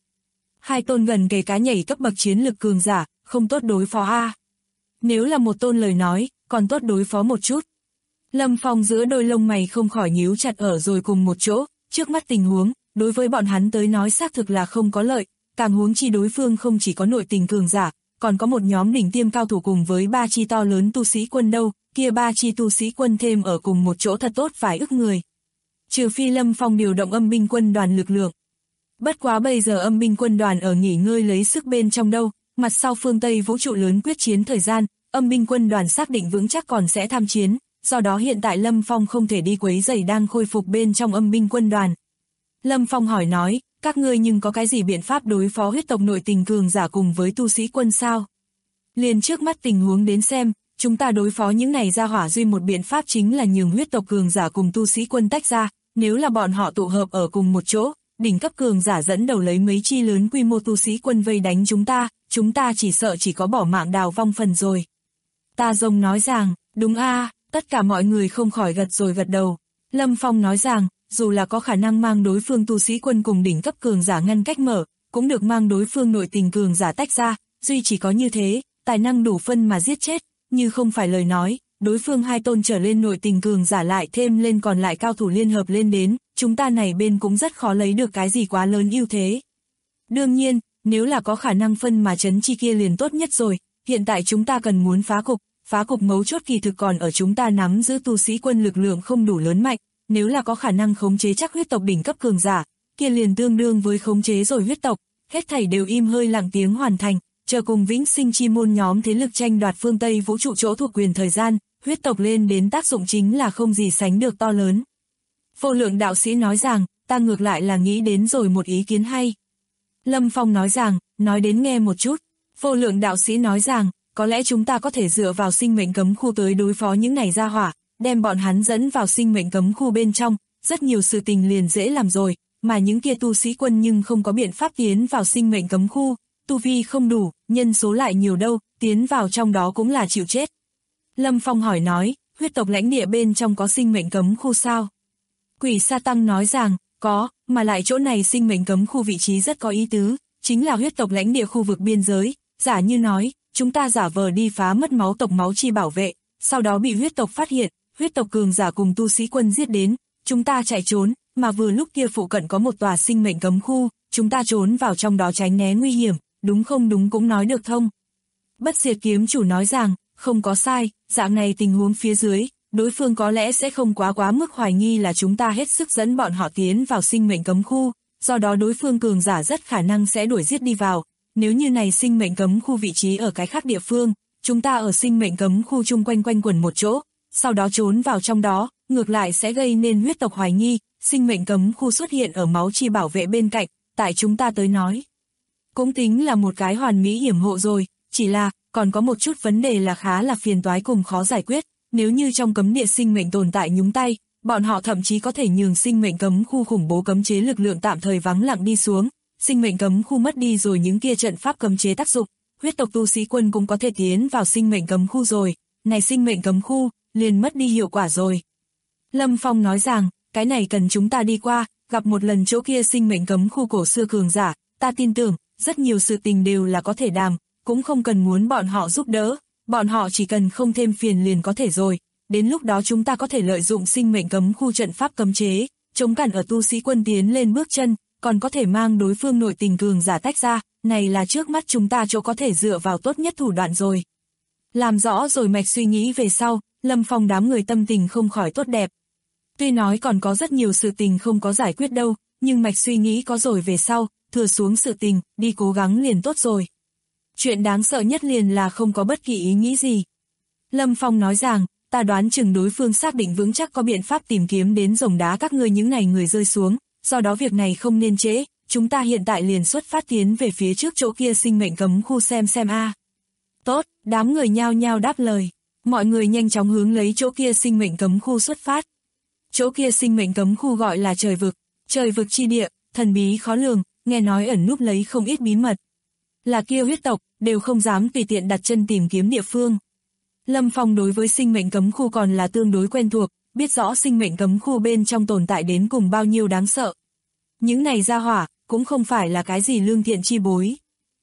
2 tôn gần kề cá nhảy cấp bậc chiến lực cường giả, không tốt đối phó a. Nếu là 1 tôn lời nói, còn tốt đối phó một chút. Lâm Phong giữa đôi lông mày không khỏi nhíu chặt ở rồi cùng một chỗ, trước mắt tình huống, đối với bọn hắn tới nói xác thực là không có lợi, càng huống chi đối phương không chỉ có nội tình cường giả, còn có một nhóm đỉnh tiêm cao thủ cùng với 3 chi to lớn tu sĩ quân đâu, kia 3 chi tu sĩ quân thêm ở cùng một chỗ thật tốt vài ức người. Trừ phi Lâm Phong điều động âm binh quân đoàn lực lượng. Bất quá bây giờ âm binh quân đoàn ở nghỉ ngơi lấy sức bên trong đâu, mặt sau phương Tây vũ trụ lớn quyết chiến thời gian, âm binh quân đoàn xác định vững chắc còn sẽ tham chiến, do đó hiện tại Lâm Phong không thể đi quấy rầy đang khôi phục bên trong âm binh quân đoàn. Lâm Phong hỏi nói, các ngươi nhưng có cái gì biện pháp đối phó huyết tộc nội tình cường giả cùng với tu sĩ quân sao? Liền trước mắt tình huống đến xem, chúng ta đối phó những này ra hỏa duy một biện pháp chính là nhường huyết tộc cường giả cùng tu sĩ quân tách ra, nếu là bọn họ tụ hợp ở cùng một chỗ, đỉnh cấp cường giả dẫn đầu lấy mấy chi lớn quy mô tu sĩ quân vây đánh chúng ta chỉ sợ chỉ có bỏ mạng đào vong phần rồi. Ta Rồng nói rằng, đúng a, tất cả mọi người không khỏi gật rồi gật đầu. Lâm Phong nói rằng, dù là có khả năng mang đối phương tu sĩ quân cùng đỉnh cấp cường giả ngăn cách mở, cũng được mang đối phương nội tình cường giả tách ra, duy chỉ có như thế, tài năng đủ phân mà giết chết, như không phải lời nói, đối phương 2 tôn trở lên nội tình cường giả lại thêm lên còn lại cao thủ liên hợp lên đến, chúng ta này bên cũng rất khó lấy được cái gì quá lớn ưu thế. Đương nhiên, nếu là có khả năng phân mà chấn chi kia liền tốt nhất rồi, hiện tại chúng ta cần muốn phá cục mấu chốt kỳ thực còn ở chúng ta nắm giữ tu sĩ quân lực lượng không đủ lớn mạnh, nếu là có khả năng khống chế chắc huyết tộc đỉnh cấp cường giả, kia liền tương đương với khống chế rồi huyết tộc, hết thảy đều im hơi lặng tiếng hoàn thành, chờ cùng vĩnh sinh chi môn nhóm thế lực tranh đoạt phương Tây vũ trụ chỗ thuộc quyền thời gian, huyết tộc lên đến tác dụng chính là không gì sánh được to lớn. Vô Lượng đạo sĩ nói rằng, ta ngược lại là nghĩ đến rồi một ý kiến hay. Lâm Phong nói rằng, nói đến nghe một chút. Vô Lượng đạo sĩ nói rằng, có lẽ chúng ta có thể dựa vào sinh mệnh cấm khu tới đối phó những này ra hỏa, đem bọn hắn dẫn vào sinh mệnh cấm khu bên trong, rất nhiều sự tình liền dễ làm rồi, mà những kia tu sĩ quân nhưng không có biện pháp tiến vào sinh mệnh cấm khu, tu vi không đủ, nhân số lại nhiều đâu, tiến vào trong đó cũng là chịu chết. Lâm Phong hỏi nói, huyết tộc lãnh địa bên trong có sinh mệnh cấm khu sao? Quỷ Sa Tăng nói rằng, có, mà lại chỗ này sinh mệnh cấm khu vị trí rất có ý tứ, chính là huyết tộc lãnh địa khu vực biên giới, giả như nói, chúng ta giả vờ đi phá mất máu tộc máu chi bảo vệ, sau đó bị huyết tộc phát hiện, huyết tộc cường giả cùng tu sĩ quân giết đến, chúng ta chạy trốn, mà vừa lúc kia phụ cận có một tòa sinh mệnh cấm khu, chúng ta trốn vào trong đó tránh né nguy hiểm, đúng không đúng cũng nói được thông. Bất Diệt kiếm chủ nói rằng, không có sai, dạng này tình huống phía dưới, đối phương có lẽ sẽ không quá mức hoài nghi là chúng ta hết sức dẫn bọn họ tiến vào sinh mệnh cấm khu, do đó đối phương cường giả rất khả năng sẽ đuổi giết đi vào. Nếu như này sinh mệnh cấm khu vị trí ở cái khác địa phương, chúng ta ở sinh mệnh cấm khu chung quanh quanh quẩn một chỗ, sau đó trốn vào trong đó, ngược lại sẽ gây nên huyết tộc hoài nghi, sinh mệnh cấm khu xuất hiện ở máu chi bảo vệ bên cạnh, tại chúng ta tới nói. Cũng tính là một cái hoàn mỹ yểm hộ rồi, chỉ là, còn có một chút vấn đề là khá là phiền toái cùng khó giải quyết, nếu như trong cấm địa sinh mệnh tồn tại nhúng tay, bọn họ thậm chí có thể nhường sinh mệnh cấm khu khủng bố cấm chế lực lượng tạm thời vắng lặng đi xuống, sinh mệnh cấm khu mất đi rồi những kia trận pháp cấm chế tác dụng, huyết tộc tu sĩ quân cũng có thể tiến vào sinh mệnh cấm khu rồi, này sinh mệnh cấm khu, liền mất đi hiệu quả rồi. Lâm Phong nói rằng, cái này cần chúng ta đi qua, gặp một lần chỗ kia sinh mệnh cấm khu cổ xưa cường giả, ta tin tưởng, rất nhiều sự tình đều là có thể đàm, cũng không cần muốn bọn họ giúp đỡ, bọn họ chỉ cần không thêm phiền liền có thể rồi, đến lúc đó chúng ta có thể lợi dụng sinh mệnh cấm khu trận pháp cấm chế, chống cản ở tu sĩ quân tiến lên bước chân, còn có thể mang đối phương nội tình cường giả tách ra, này là trước mắt chúng ta chỗ có thể dựa vào tốt nhất thủ đoạn rồi. Làm rõ rồi mạch suy nghĩ về sau, Lâm Phong đám người tâm tình không khỏi tốt đẹp. Tuy nói còn có rất nhiều sự tình không có giải quyết đâu, nhưng mạch suy nghĩ có rồi về sau, thừa xuống sự tình, đi cố gắng liền tốt rồi. Chuyện đáng sợ nhất liền là không có bất kỳ ý nghĩ gì. Lâm Phong nói rằng, ta đoán chừng đối phương xác định vững chắc có biện pháp tìm kiếm đến rồng đá các ngươi những này người rơi xuống, do đó việc này không nên trễ, chúng ta hiện tại liền xuất phát tiến về phía trước chỗ kia sinh mệnh cấm khu xem a. Tốt, đám người nhao nhao đáp lời, mọi người nhanh chóng hướng lấy chỗ kia sinh mệnh cấm khu xuất phát. Chỗ kia sinh mệnh cấm khu gọi là trời vực chi địa, thần bí khó lường, nghe nói ẩn núp lấy không ít bí mật. Là kia huyết tộc, đều không dám tùy tiện đặt chân tìm kiếm địa phương. Lâm Phong đối với sinh mệnh cấm khu còn là tương đối quen thuộc, biết rõ sinh mệnh cấm khu bên trong tồn tại đến cùng bao nhiêu đáng sợ. Những này ra hỏa, cũng không phải là cái gì lương thiện chi bối.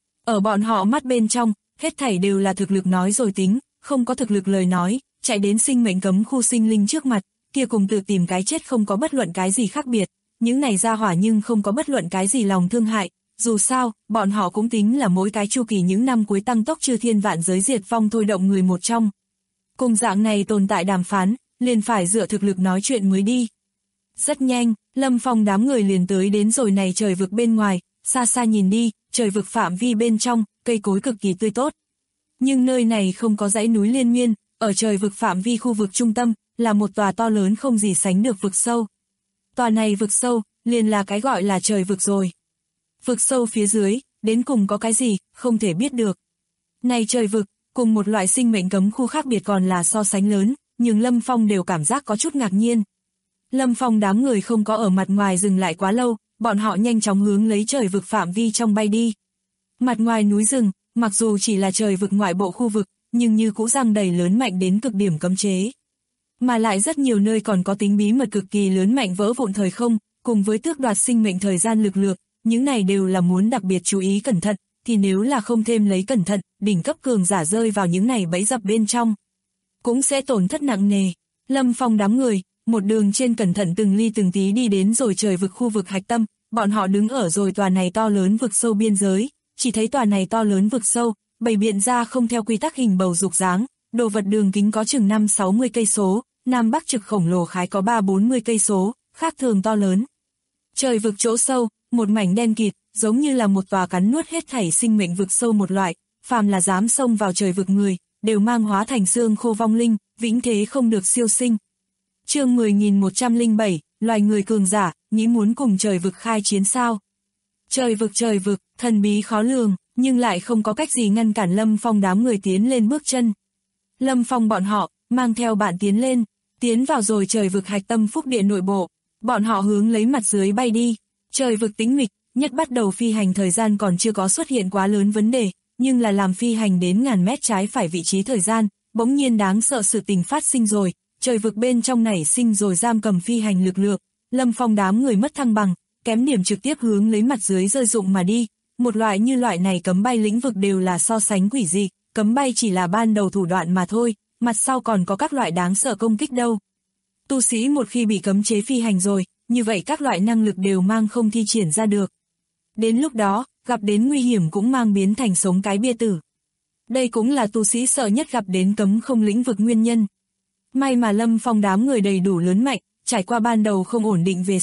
Ở bọn họ mắt bên trong, hết thảy đều là thực lực nói rồi tính, không có thực lực lời nói, chạy đến sinh mệnh cấm khu sinh linh trước mặt, kia cùng tự tìm cái chết không có bất luận cái gì khác biệt. Những này ra hỏa nhưng không có bất luận cái gì lòng thương hại, dù sao, bọn họ cũng tính là mỗi cái chu kỳ những năm cuối tăng tốc chư thiên vạn giới diệt vong thôi động người một trong. Cùng dạng này tồn tại đàm phán, liền phải dựa thực lực nói chuyện mới đi. Rất nhanh, Lâm Phong đám người liền tới đến rồi này trời vực bên ngoài, xa xa nhìn đi, trời vực phạm vi bên trong, cây cối cực kỳ tươi tốt. Nhưng nơi này không có dãy núi liên miên, ở trời vực phạm vi khu vực trung tâm, là một tòa to lớn không gì sánh được vực sâu. Tòa này vực sâu, liền là cái gọi là trời vực rồi. Vực sâu phía dưới, đến cùng có cái gì, không thể biết được. Này trời vực, cùng một loại sinh mệnh cấm khu khác biệt còn là so sánh lớn, nhưng Lâm Phong đều cảm giác có chút ngạc nhiên. Lâm Phong đám người không có ở mặt ngoài dừng lại quá lâu, bọn họ nhanh chóng hướng lấy trời vực phạm vi trong bay đi. Mặt ngoài núi rừng, mặc dù chỉ là trời vực ngoại bộ khu vực, nhưng như cũ răng đầy lớn mạnh đến cực điểm cấm chế. Mà lại rất nhiều nơi còn có tính bí mật cực kỳ lớn mạnh vỡ vụn thời không, cùng với tước đoạt sinh mệnh thời gian lực lượng, những này đều là muốn đặc biệt chú ý cẩn thận, thì nếu là không thêm lấy cẩn thận, đỉnh cấp cường giả rơi vào những này bẫy dập bên trong, cũng sẽ tổn thất nặng nề. Lâm Phong đám người, một đường trên cẩn thận từng ly từng tí đi đến rồi trời vực khu vực hạch tâm, bọn họ đứng ở rồi tòa này to lớn vực sâu biên giới, chỉ thấy tòa này to lớn vực sâu, bày biện ra không theo quy tắc hình bầu dục dáng, đồ vật đường kính có chừng 5-60 cây số, nam bắc trực khổng lồ khái có 3-40 cây số, khác thường to lớn. Trời vực chỗ sâu, một mảnh đen kịt, giống như là một tòa cắn nuốt hết thảy sinh mệnh vực sâu một loại, phàm là dám xông vào trời vực người, đều mang hóa thành xương khô vong linh, vĩnh thế không được siêu sinh. Chương 10.107, loài người cường giả, nghĩ muốn cùng trời vực khai chiến sao? Trời vực, thần bí khó lường, nhưng lại không có cách gì ngăn cản Lâm Phong đám người tiến lên bước chân. Lâm Phong bọn họ, mang theo bạn tiến lên, tiến vào rồi trời vực hạch tâm phúc địa nội bộ, bọn họ hướng lấy mặt dưới bay đi. Trời vực tĩnh mịch, nhất bắt đầu phi hành thời gian còn chưa có xuất hiện quá lớn vấn đề, nhưng là làm phi hành đến ngàn mét trái phải vị trí thời gian, bỗng nhiên đáng sợ sự tình phát sinh rồi, trời vực bên trong nảy sinh rồi giam cầm phi hành lực lượng, Lâm Phong đám người mất thăng bằng, kém điểm trực tiếp hướng lấy mặt dưới rơi rụng mà đi, một loại như loại này cấm bay lĩnh vực đều là so sánh quỷ dị, cấm bay chỉ là ban đầu thủ đoạn mà thôi, mặt sau còn có các loại đáng sợ công kích đâu. Tu sĩ một khi bị cấm chế phi hành rồi, như vậy các loại năng lực đều mang không thi triển ra được. Đến lúc đó, gặp đến nguy hiểm cũng mang biến thành sống cái bia tử. Đây cũng là tu sĩ sợ nhất gặp đến cấm không lĩnh vực nguyên nhân. May mà Lâm Phong đám người đầy đủ lớn mạnh, trải qua ban đầu không ổn định về sau,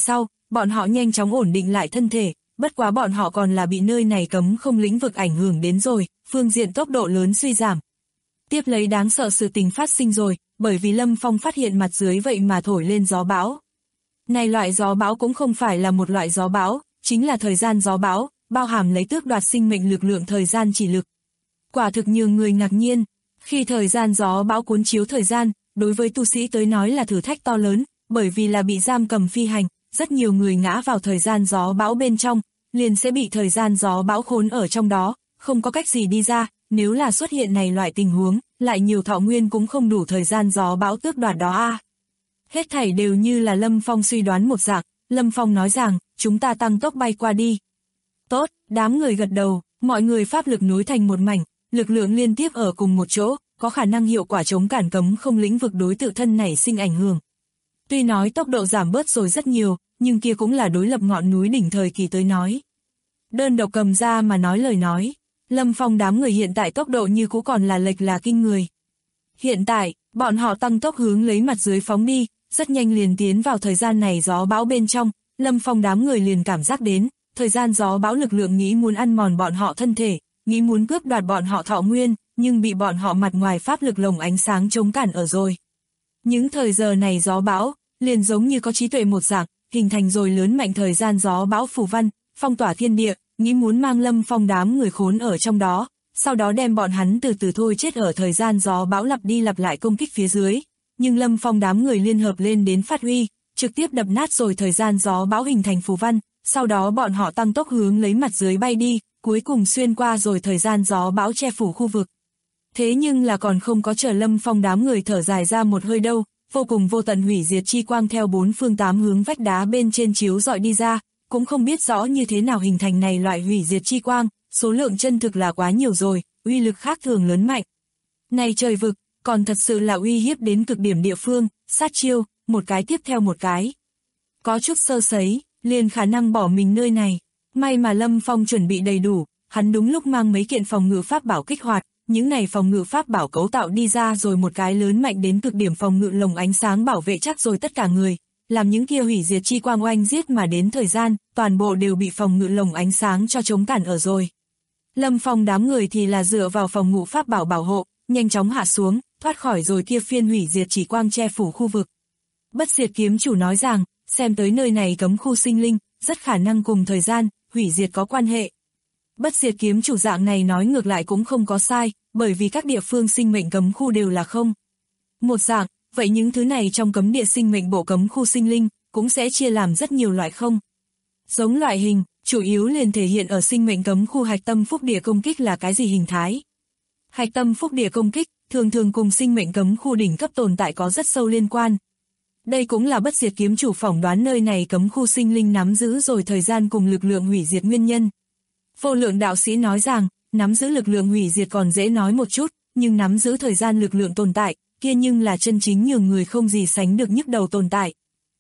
bọn họ nhanh chóng ổn định lại thân thể, bất quá bọn họ còn là bị nơi này cấm không lĩnh vực ảnh hưởng đến rồi, phương diện tốc độ lớn suy giảm. Tiếp lấy đáng sợ sự tình phát sinh rồi, bởi vì Lâm Phong phát hiện mặt dưới vậy mà thổi lên gió bão. Này loại gió bão cũng không phải là một loại gió bão, chính là thời gian gió bão, bao hàm lấy tước đoạt sinh mệnh lực lượng thời gian chỉ lực. Quả thực nhường người ngạc nhiên, khi thời gian gió bão cuốn chiếu thời gian, đối với tu sĩ tới nói là thử thách to lớn, bởi vì là bị giam cầm phi hành, rất nhiều người ngã vào thời gian gió bão bên trong, liền sẽ bị thời gian gió bão khốn ở trong đó, không có cách gì đi ra, nếu là xuất hiện này loại tình huống, lại nhiều thọ nguyên cũng không đủ thời gian gió bão tước đoạt đó a. Hết thảy đều như là Lâm Phong suy đoán một dạng, Lâm Phong nói rằng, chúng ta tăng tốc bay qua đi. Tốt, đám người gật đầu, mọi người pháp lực nối thành một mảnh, lực lượng liên tiếp ở cùng một chỗ, có khả năng hiệu quả chống cản cấm không lĩnh vực đối tự thân nảy sinh ảnh hưởng. Tuy nói tốc độ giảm bớt rồi rất nhiều, nhưng kia cũng là đối lập ngọn núi đỉnh thời kỳ tới nói. Đơn độc cầm ra mà nói lời nói, Lâm Phong đám người hiện tại tốc độ như cũ còn là lệch là kinh người. Hiện tại, bọn họ tăng tốc hướng lấy mặt dưới phóng đi, rất nhanh liền tiến vào thời gian này gió bão bên trong, Lâm Phong đám người liền cảm giác đến, thời gian gió bão lực lượng nghĩ muốn ăn mòn bọn họ thân thể, nghĩ muốn cướp đoạt bọn họ thọ nguyên, nhưng bị bọn họ mặt ngoài pháp lực lồng ánh sáng chống cản ở rồi. Những thời giờ này gió bão, liền giống như có trí tuệ một dạng, hình thành rồi lớn mạnh thời gian gió bão phù văn, phong tỏa thiên địa, nghĩ muốn mang Lâm Phong đám người khốn ở trong đó, sau đó đem bọn hắn từ từ thôi chết ở thời gian gió bão lặp đi lặp lại công kích phía dưới. Nhưng Lâm Phong đám người liên hợp lên đến phát huy, trực tiếp đập nát rồi thời gian gió bão hình thành phù văn, sau đó bọn họ tăng tốc hướng lấy mặt dưới bay đi, cuối cùng xuyên qua rồi thời gian gió bão che phủ khu vực. Thế nhưng là còn không có chờ Lâm Phong đám người thở dài ra một hơi đâu, vô cùng vô tận hủy diệt chi quang theo bốn phương tám hướng vách đá bên trên chiếu dọi đi ra, cũng không biết rõ như thế nào hình thành này loại hủy diệt chi quang, số lượng chân thực là quá nhiều rồi, uy lực khác thường lớn mạnh. Này trời vực, còn thật sự là uy hiếp đến cực điểm địa phương, sát chiêu, một cái tiếp theo một cái. Có chút sơ sẩy, liền khả năng bỏ mình nơi này. May mà Lâm Phong chuẩn bị đầy đủ, hắn đúng lúc mang mấy kiện phòng ngự pháp bảo kích hoạt, những này phòng ngự pháp bảo cấu tạo đi ra rồi một cái lớn mạnh đến cực điểm phòng ngự lồng ánh sáng bảo vệ chắc rồi tất cả người, làm những kia hủy diệt chi quang oanh giết mà đến thời gian, toàn bộ đều bị phòng ngự lồng ánh sáng cho chống cản ở rồi. Lâm Phong đám người thì là dựa vào phòng ngự pháp bảo bảo hộ, nhanh chóng hạ xuống, thoát khỏi rồi kia phiên hủy diệt chỉ quang che phủ khu vực. Bất diệt kiếm chủ nói rằng, xem tới nơi này cấm khu sinh linh, rất khả năng cùng thời gian, hủy diệt có quan hệ. Bất diệt kiếm chủ dạng này nói ngược lại cũng không có sai, bởi vì các địa phương sinh mệnh cấm khu đều là không. Một dạng, vậy những thứ này trong cấm địa sinh mệnh bộ cấm khu sinh linh, cũng sẽ chia làm rất nhiều loại không. Giống loại hình, chủ yếu liền thể hiện ở sinh mệnh cấm khu hạch tâm phúc địa công kích là cái gì hình thái. Hạch tâm phúc địa công kích, thường thường cùng sinh mệnh cấm khu đỉnh cấp tồn tại có rất sâu liên quan. Đây cũng là bất diệt kiếm chủ phỏng đoán nơi này cấm khu sinh linh nắm giữ rồi thời gian cùng lực lượng hủy diệt nguyên nhân. Vô lượng đạo sĩ nói rằng, nắm giữ lực lượng hủy diệt còn dễ nói một chút, nhưng nắm giữ thời gian lực lượng tồn tại, kia nhưng là chân chính nhường người không gì sánh được nhức đầu tồn tại.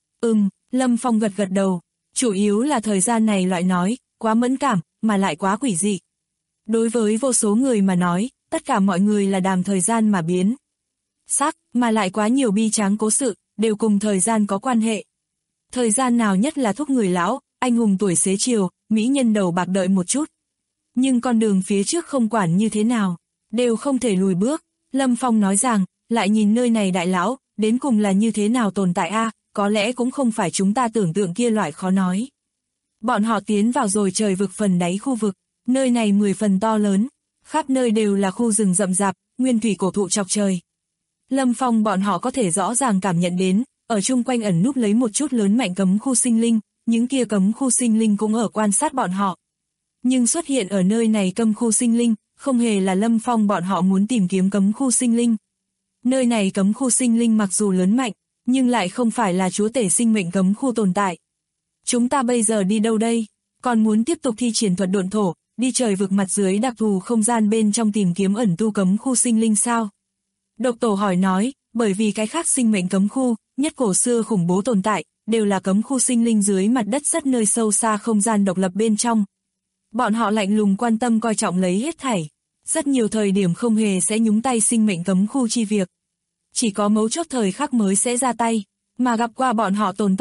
Lâm Phong gật gật đầu, chủ yếu là thời gian này loại nói, quá mẫn cảm, mà lại quá quỷ dị. Đối với vô số người mà nói, tất cả mọi người là đàm thời gian mà biến. Sắc, mà lại quá nhiều bi tráng cố sự, đều cùng thời gian có quan hệ. Thời gian nào nhất là thúc người lão, anh hùng tuổi xế chiều, mỹ nhân đầu bạc đợi một chút. Nhưng con đường phía trước không quản như thế nào, đều không thể lùi bước. Lâm Phong nói rằng, lại nhìn nơi này đại lão, đến cùng là như thế nào tồn tại a, có lẽ cũng không phải chúng ta tưởng tượng kia loại khó nói. Bọn họ tiến vào rồi trời vực phần đáy khu vực, nơi này 10 phần to lớn, khắp nơi đều là khu rừng rậm rạp, nguyên thủy cổ thụ chọc trời. Lâm Phong bọn họ có thể rõ ràng cảm nhận đến, ở chung quanh ẩn núp lấy một chút lớn mạnh cấm khu sinh linh, những kia cấm khu sinh linh cũng ở quan sát bọn họ. Nhưng xuất hiện ở nơi này cấm khu sinh linh, không hề là Lâm Phong bọn họ muốn tìm kiếm cấm khu sinh linh. Nơi này cấm khu sinh linh mặc dù lớn mạnh, nhưng lại không phải là chúa tể sinh mệnh cấm khu tồn tại. Chúng ta bây giờ đi đâu đây? Còn muốn tiếp tục thi triển thuật độn thổ, đi trời vực mặt dưới đặc thù không gian bên trong tìm kiếm ẩn tu cấm khu sinh linh sao? Độc tổ hỏi nói, bởi vì cái khác sinh mệnh cấm khu, nhất cổ xưa khủng bố tồn tại, đều là cấm khu sinh linh dưới mặt đất rất nơi sâu xa không gian độc lập bên trong. Bọn họ lạnh lùng quan tâm coi trọng lấy hết thảy, rất nhiều thời điểm không hề sẽ nhúng tay sinh mệnh cấm khu chi việc. Chỉ có mấu chốt thời khắc mới sẽ ra tay, mà gặp qua bọn họ tồn tại,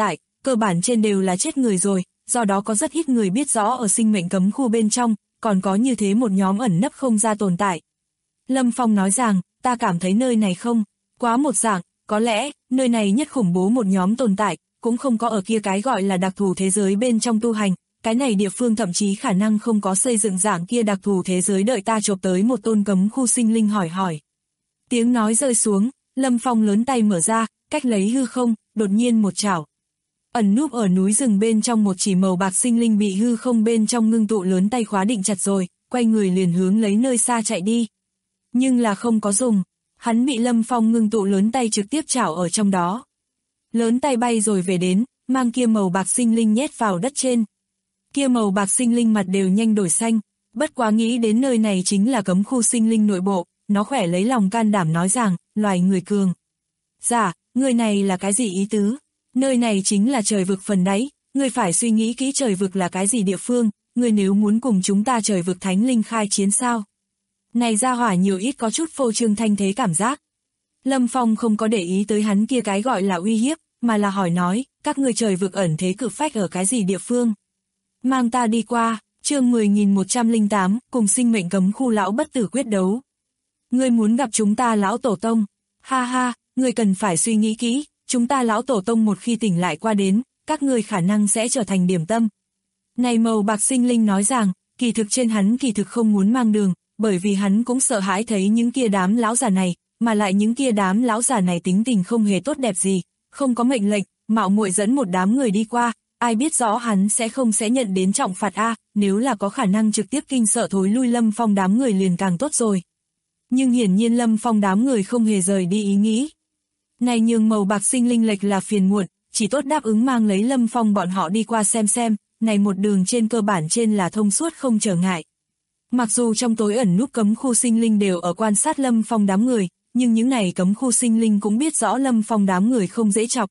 cơ bản trên đều là chết người rồi, do đó có rất ít người biết rõ ở sinh mệnh cấm khu bên trong, còn có như thế một nhóm ẩn nấp không ra tồn tại. Lâm Phong nói rằng, ta cảm thấy nơi này không quá một dạng, có lẽ, nơi này nhất khủng bố một nhóm tồn tại, cũng không có ở kia cái gọi là đặc thù thế giới bên trong tu hành, cái này địa phương thậm chí khả năng không có xây dựng dạng kia đặc thù thế giới đợi ta chộp tới một tôn cấm khu sinh linh hỏi. Tiếng nói rơi xuống, Lâm Phong lớn tay mở ra, cách lấy hư không, đột nhiên một chảo. Ẩn núp ở núi rừng bên trong một chỉ màu bạc sinh linh bị hư không bên trong ngưng tụ lớn tay khóa định chặt rồi, quay người liền hướng lấy nơi xa chạy đi. Nhưng là không có dùng, hắn bị Lâm Phong ngưng tụ lớn tay trực tiếp chảo ở trong đó. Lớn tay bay rồi về đến, mang kia màu bạc sinh linh nhét vào đất trên. Kia màu bạc sinh linh mặt đều nhanh đổi xanh, bất quá nghĩ đến nơi này chính là cấm khu sinh linh nội bộ, nó khỏe lấy lòng can đảm nói rằng, loài người cường. Dạ, người này là cái gì ý tứ? Nơi này chính là trời vực phần đáy, người phải suy nghĩ kỹ trời vực là cái gì địa phương, người nếu muốn cùng chúng ta trời vực thánh linh khai chiến sao? Này ra hỏa nhiều ít có chút phô trương thanh thế cảm giác. Lâm Phong không có để ý tới hắn kia cái gọi là uy hiếp, mà là hỏi nói, các người trời vực ẩn thế cự phách ở cái gì địa phương? Mang ta đi qua, chương 10.108, cùng sinh mệnh cấm khu lão bất tử quyết đấu. Ngươi muốn gặp chúng ta lão tổ tông, ha ha, ngươi cần phải suy nghĩ kỹ, chúng ta lão tổ tông một khi tỉnh lại qua đến, các ngươi khả năng sẽ trở thành điểm tâm. Này màu bạc sinh linh nói rằng, kỳ thực trên hắn kỳ thực không muốn mang đường, bởi vì hắn cũng sợ hãi thấy những kia đám lão già này, mà lại những kia đám lão già này tính tình không hề tốt đẹp gì, không có mệnh lệnh, mạo muội dẫn một đám người đi qua, ai biết rõ hắn sẽ nhận đến trọng phạt a, nếu là có khả năng trực tiếp kinh sợ thối lui Lâm Phong đám người liền càng tốt rồi. Nhưng hiển nhiên Lâm Phong đám người không hề rời đi ý nghĩ. Này nhường màu bạc sinh linh lệch là phiền muộn, chỉ tốt đáp ứng mang lấy Lâm Phong bọn họ đi qua xem, này một đường trên cơ bản trên là thông suốt không trở ngại. Mặc dù trong tối ẩn núp cấm khu sinh linh đều ở quan sát Lâm Phong đám người, nhưng những này cấm khu sinh linh cũng biết rõ Lâm Phong đám người không dễ chọc.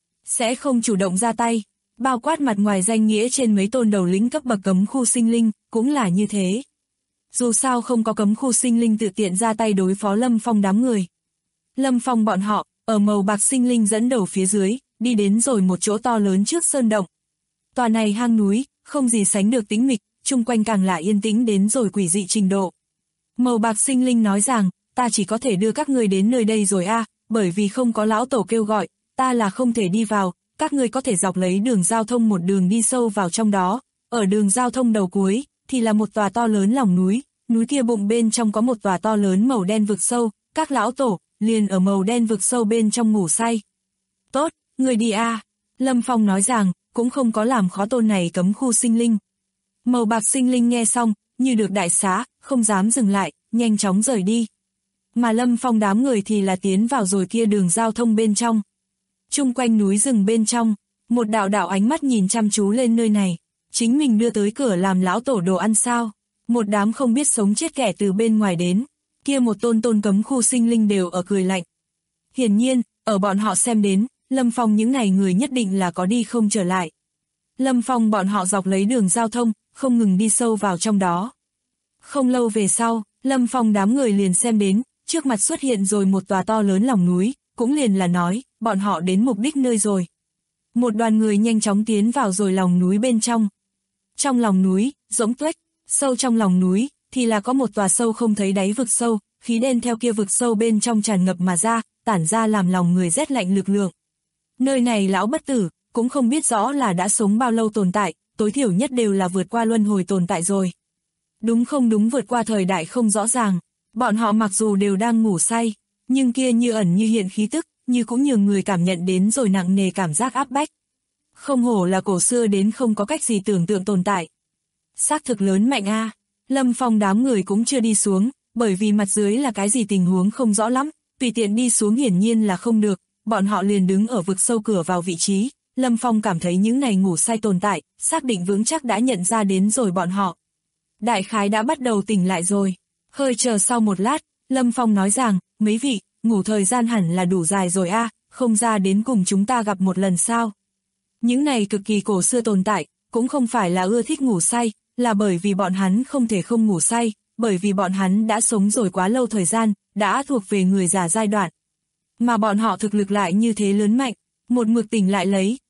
Sẽ không chủ động ra tay, bao quát mặt ngoài danh nghĩa trên mấy tôn đầu lĩnh cấp bậc cấm khu sinh linh, cũng là như thế. Dù sao không có cấm khu sinh linh tự tiện ra tay đối phó Lâm Phong đám người. Lâm Phong bọn họ, ở màu bạc sinh linh dẫn đầu phía dưới, đi đến rồi một chỗ to lớn trước sơn động. Tòa này hang núi, không gì sánh được tĩnh mịch, chung quanh càng là yên tĩnh đến rồi quỷ dị trình độ. Màu bạc sinh linh nói rằng, ta chỉ có thể đưa các ngươi đến nơi đây rồi a, bởi vì không có lão tổ kêu gọi, ta là không thể đi vào, các ngươi có thể dọc lấy đường giao thông một đường đi sâu vào trong đó, ở đường giao thông đầu cuối, thì là một tòa to lớn lòng núi, núi kia bụng bên trong có một tòa to lớn màu đen vực sâu, các lão tổ, liền ở màu đen vực sâu bên trong ngủ say. Tốt, người đi a, Lâm Phong nói rằng, cũng không có làm khó tôn này cấm khu sinh linh. Màu bạc sinh linh nghe xong, như được đại xá, không dám dừng lại, nhanh chóng rời đi. Mà Lâm Phong đám người thì là tiến vào rồi kia đường giao thông bên trong. Chung quanh núi rừng bên trong, một đạo đạo ánh mắt nhìn chăm chú lên nơi này. Chính mình đưa tới cửa làm lão tổ đồ ăn sao? Một đám không biết sống chết kẻ từ bên ngoài đến. Kia một tôn cấm khu sinh linh đều ở cười lạnh. Hiển nhiên, ở bọn họ xem đến, Lâm Phong những này người nhất định là có đi không trở lại. Lâm Phong bọn họ dọc lấy đường giao thông, không ngừng đi sâu vào trong đó. Không lâu về sau, Lâm Phong đám người liền xem đến, trước mặt xuất hiện rồi một tòa to lớn lòng núi, cũng liền là nói, bọn họ đến mục đích nơi rồi. Một đoàn người nhanh chóng tiến vào rồi lòng núi bên trong. Trong lòng núi, rỗng tuếch, sâu trong lòng núi, thì là có một tòa sâu không thấy đáy vực sâu, khí đen theo kia vực sâu bên trong tràn ngập mà ra, tản ra làm lòng người rét lạnh lực lượng. Nơi này lão bất tử, cũng không biết rõ là đã sống bao lâu tồn tại, tối thiểu nhất đều là vượt qua luân hồi tồn tại rồi. Đúng không đúng vượt qua thời đại không rõ ràng, bọn họ mặc dù đều đang ngủ say, nhưng kia như ẩn như hiện khí tức, như cũng nhường người cảm nhận đến rồi nặng nề cảm giác áp bách. Không hổ là cổ xưa đến không có cách gì tưởng tượng tồn tại. Xác thực lớn mạnh a. Lâm Phong đám người cũng chưa đi xuống, bởi vì mặt dưới là cái gì tình huống không rõ lắm, tùy tiện đi xuống hiển nhiên là không được, bọn họ liền đứng ở vực sâu cửa vào vị trí. Lâm Phong cảm thấy những này ngủ say tồn tại, xác định vững chắc đã nhận ra đến rồi bọn họ. Đại khái đã bắt đầu tỉnh lại rồi. Hơi chờ sau một lát, Lâm Phong nói rằng, mấy vị, ngủ thời gian hẳn là đủ dài rồi a, không ra đến cùng chúng ta gặp một lần sao. Những này cực kỳ cổ xưa tồn tại, cũng không phải là ưa thích ngủ say, là bởi vì bọn hắn không thể không ngủ say, bởi vì bọn hắn đã sống rồi quá lâu thời gian, đã thuộc về người già giai đoạn. Mà bọn họ thực lực lại như thế lớn mạnh, một mực tỉnh lại lấy,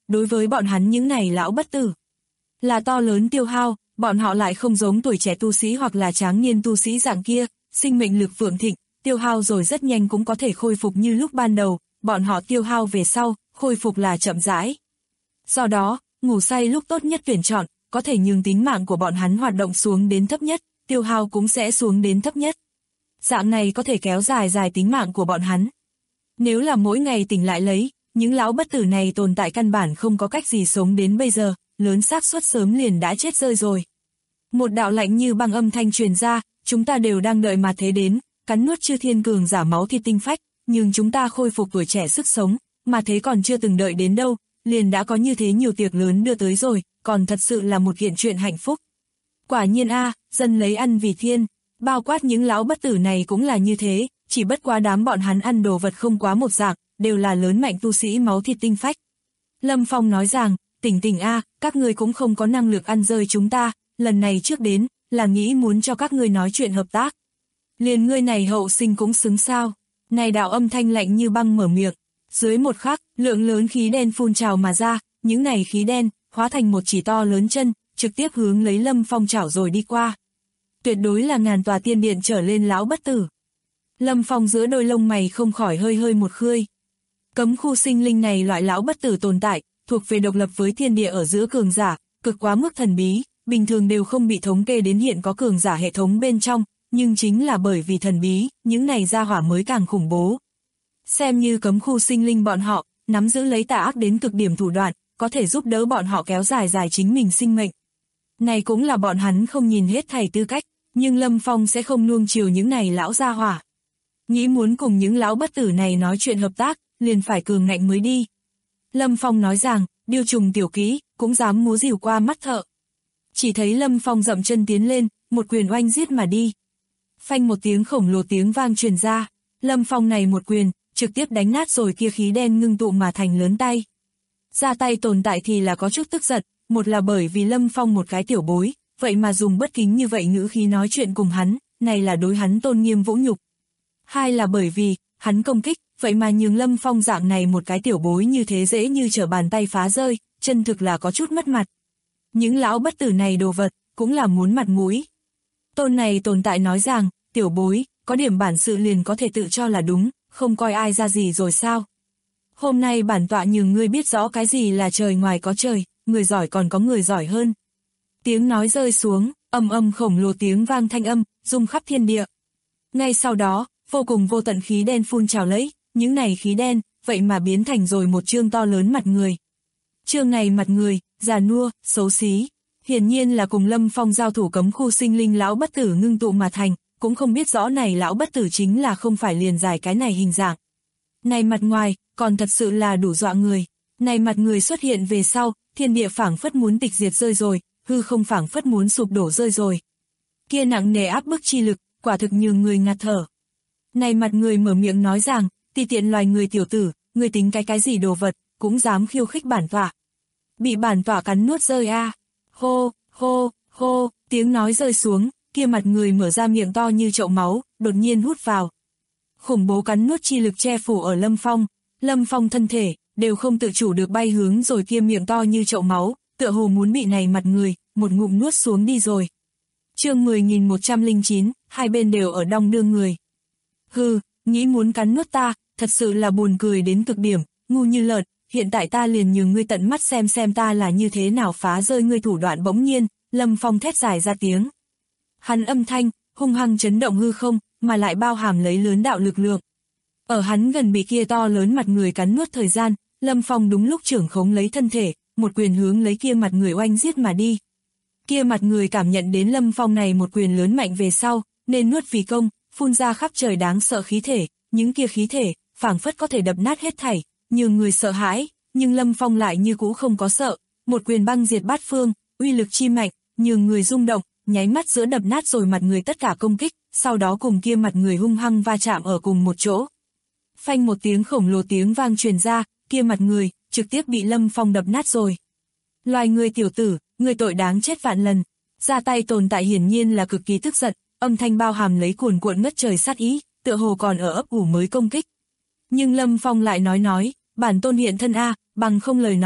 đối với bọn hắn những này lão bất tử là to lớn tiêu hao, bọn họ lại không giống tuổi trẻ tu sĩ hoặc là tráng niên tu sĩ dạng kia, sinh mệnh lực vượng thịnh, tiêu hao rồi rất nhanh cũng có thể khôi phục như lúc ban đầu, bọn họ tiêu hao về sau, khôi phục là chậm rãi. Do đó, ngủ say lúc tốt nhất tuyển chọn, có thể nhường tính mạng của bọn hắn hoạt động xuống đến thấp nhất, tiêu hao cũng sẽ xuống đến thấp nhất. Dạng này có thể kéo dài tính mạng của bọn hắn. Nếu là mỗi ngày tỉnh lại lấy, những lão bất tử này tồn tại căn bản không có cách gì sống đến bây giờ, lớn xác suất sớm liền đã chết rơi rồi. Một đạo lạnh như băng âm thanh truyền ra, chúng ta đều đang đợi mà thế đến, cắn nuốt chư thiên cường giả máu thịt tinh phách, nhưng chúng ta khôi phục tuổi trẻ sức sống, mà thế còn chưa từng đợi đến đâu, liền đã có như thế nhiều tiệc lớn đưa tới rồi, còn thật sự là một kiện chuyện hạnh phúc. Quả nhiên dân lấy ăn vì thiên, bao quát những lão bất tử này cũng là như thế, chỉ bất quá đám bọn hắn ăn đồ vật không quá một dạng, đều là lớn mạnh tu sĩ máu thịt tinh phách. Lâm Phong nói rằng, tỉnh các ngươi cũng không có năng lực ăn rơi chúng ta, lần này trước đến, là nghĩ muốn cho các ngươi nói chuyện hợp tác. Liền ngươi này hậu sinh cũng xứng sao, này đạo âm thanh lạnh như băng mở miệng, dưới một khắc, lượng lớn khí đen phun trào mà ra, những này khí đen, hóa thành một chỉ to lớn chân, trực tiếp hướng lấy Lâm Phong chảo rồi đi qua. Tuyệt đối là ngàn tòa tiên điện trở lên lão bất tử. Lâm Phong giữa đôi lông mày không khỏi hơi một khơi. Cấm khu sinh linh này loại lão bất tử tồn tại, thuộc về độc lập với thiên địa ở giữa cường giả, cực quá mức thần bí, bình thường đều không bị thống kê đến hiện có cường giả hệ thống bên trong, nhưng chính là bởi vì thần bí, những này gia hỏa mới càng khủng bố. Xem như cấm khu sinh linh bọn họ, nắm giữ lấy tà ác đến cực điểm thủ đoạn, có thể giúp đỡ bọn họ kéo dài chính mình sinh mệnh. Này cũng là bọn hắn không nhìn hết thảy tư cách, nhưng Lâm Phong sẽ không nuông chiều những này lão gia hỏa. Nghĩ muốn cùng những lão bất tử này nói chuyện hợp tác, liền phải cường ngạnh mới đi. Lâm Phong nói rằng, điêu trùng tiểu kỹ, cũng dám múa rìu qua mắt thợ. Chỉ thấy Lâm Phong dậm chân tiến lên, một quyền oanh giết mà đi. Phanh một tiếng khổng lồ tiếng vang truyền ra, Lâm Phong này một quyền, trực tiếp đánh nát rồi kia khí đen ngưng tụ mà thành lớn tay. Ra tay tồn tại thì là có chút tức giận, một là bởi vì Lâm Phong một cái tiểu bối, vậy mà dùng bất kính như vậy ngữ khí nói chuyện cùng hắn, này là đối hắn tôn nghiêm vũ nhục. Hai là bởi vì, hắn công kích, vậy mà nhường Lâm Phong dạng này một cái tiểu bối như thế dễ như trở bàn tay phá rơi, chân thực là có chút mất mặt. Những lão bất tử này đồ vật, cũng là muốn mặt mũi. Tôn này tồn tại nói rằng, tiểu bối, có điểm bản sự liền có thể tự cho là đúng, không coi ai ra gì rồi sao. Hôm nay bản tọa nhường ngươi biết rõ cái gì là trời ngoài có trời, người giỏi còn có người giỏi hơn. Tiếng nói rơi xuống, âm khổng lồ tiếng vang thanh âm, rung khắp thiên địa. Ngay sau đó, vô cùng vô tận khí đen phun trào lấy, những này khí đen, vậy mà biến thành rồi một chương to lớn mặt người. Chương này mặt người, già nua, xấu xí, hiển nhiên là cùng Lâm Phong giao thủ cấm khu sinh linh lão bất tử ngưng tụ mà thành, cũng không biết rõ này lão bất tử chính là không phải liền dài cái này hình dạng. Này mặt ngoài, còn thật sự là đủ dọa người. Này mặt người xuất hiện về sau, thiên địa phảng phất muốn tịch diệt rơi rồi, hư không phảng phất muốn sụp đổ rơi rồi. Kia nặng nề áp bức chi lực, quả thực nhường người ngạt thở. Này mặt người mở miệng nói rằng, ti tiện loài người tiểu tử, người tính cái gì đồ vật, cũng dám khiêu khích bản tọa. Bị bản tọa cắn nuốt rơi Hô, hô, hô, tiếng nói rơi xuống, kia mặt người mở ra miệng to như chậu máu, đột nhiên hút vào. Khủng bố cắn nuốt chi lực che phủ ở Lâm Phong thân thể, đều không tự chủ được bay hướng rồi kia miệng to như chậu máu, tựa hồ muốn bị này mặt người, một ngụm nuốt xuống đi rồi. Chương 10.109, hai bên đều ở đong đưa người. Hừ, nghĩ muốn cắn nuốt ta, thật sự là buồn cười đến cực điểm, ngu như lợn, hiện tại ta liền nhường ngươi tận mắt xem ta là như thế nào phá rơi ngươi thủ đoạn. Bỗng nhiên, Lâm Phong thét dài ra tiếng. Hắn âm thanh, hung hăng chấn động hư không, mà lại bao hàm lấy lớn đạo lực lượng. Ở hắn gần bị kia to lớn mặt người cắn nuốt thời gian, Lâm Phong đúng lúc trưởng khống lấy thân thể, một quyền hướng lấy kia mặt người oanh giết mà đi. Kia mặt người cảm nhận đến Lâm Phong này một quyền lớn mạnh về sau, nên nuốt vì công, phun ra khắp trời đáng sợ khí thể, những kia khí thể, phảng phất có thể đập nát hết thảy, nhường người sợ hãi, nhưng Lâm Phong lại như cũ không có sợ, một quyền băng diệt bát phương, uy lực chi mạnh, nhường người rung động, nháy mắt giữa đập nát rồi mặt người tất cả công kích, sau đó cùng kia mặt người hung hăng va chạm ở cùng một chỗ. Phanh một tiếng khổng lồ tiếng vang truyền ra, kia mặt người, trực tiếp bị Lâm Phong đập nát rồi. Loài người tiểu tử, người tội đáng chết vạn lần. Ra tay tồn tại hiển nhiên là cực kỳ tức giận, âm thanh bao hàm lấy cuồn cuộn ngất trời sát ý, tựa hồ còn ở ấp ủ mới công kích. Nhưng Lâm Phong lại nói, bản tôn hiện thân bằng không lời nói,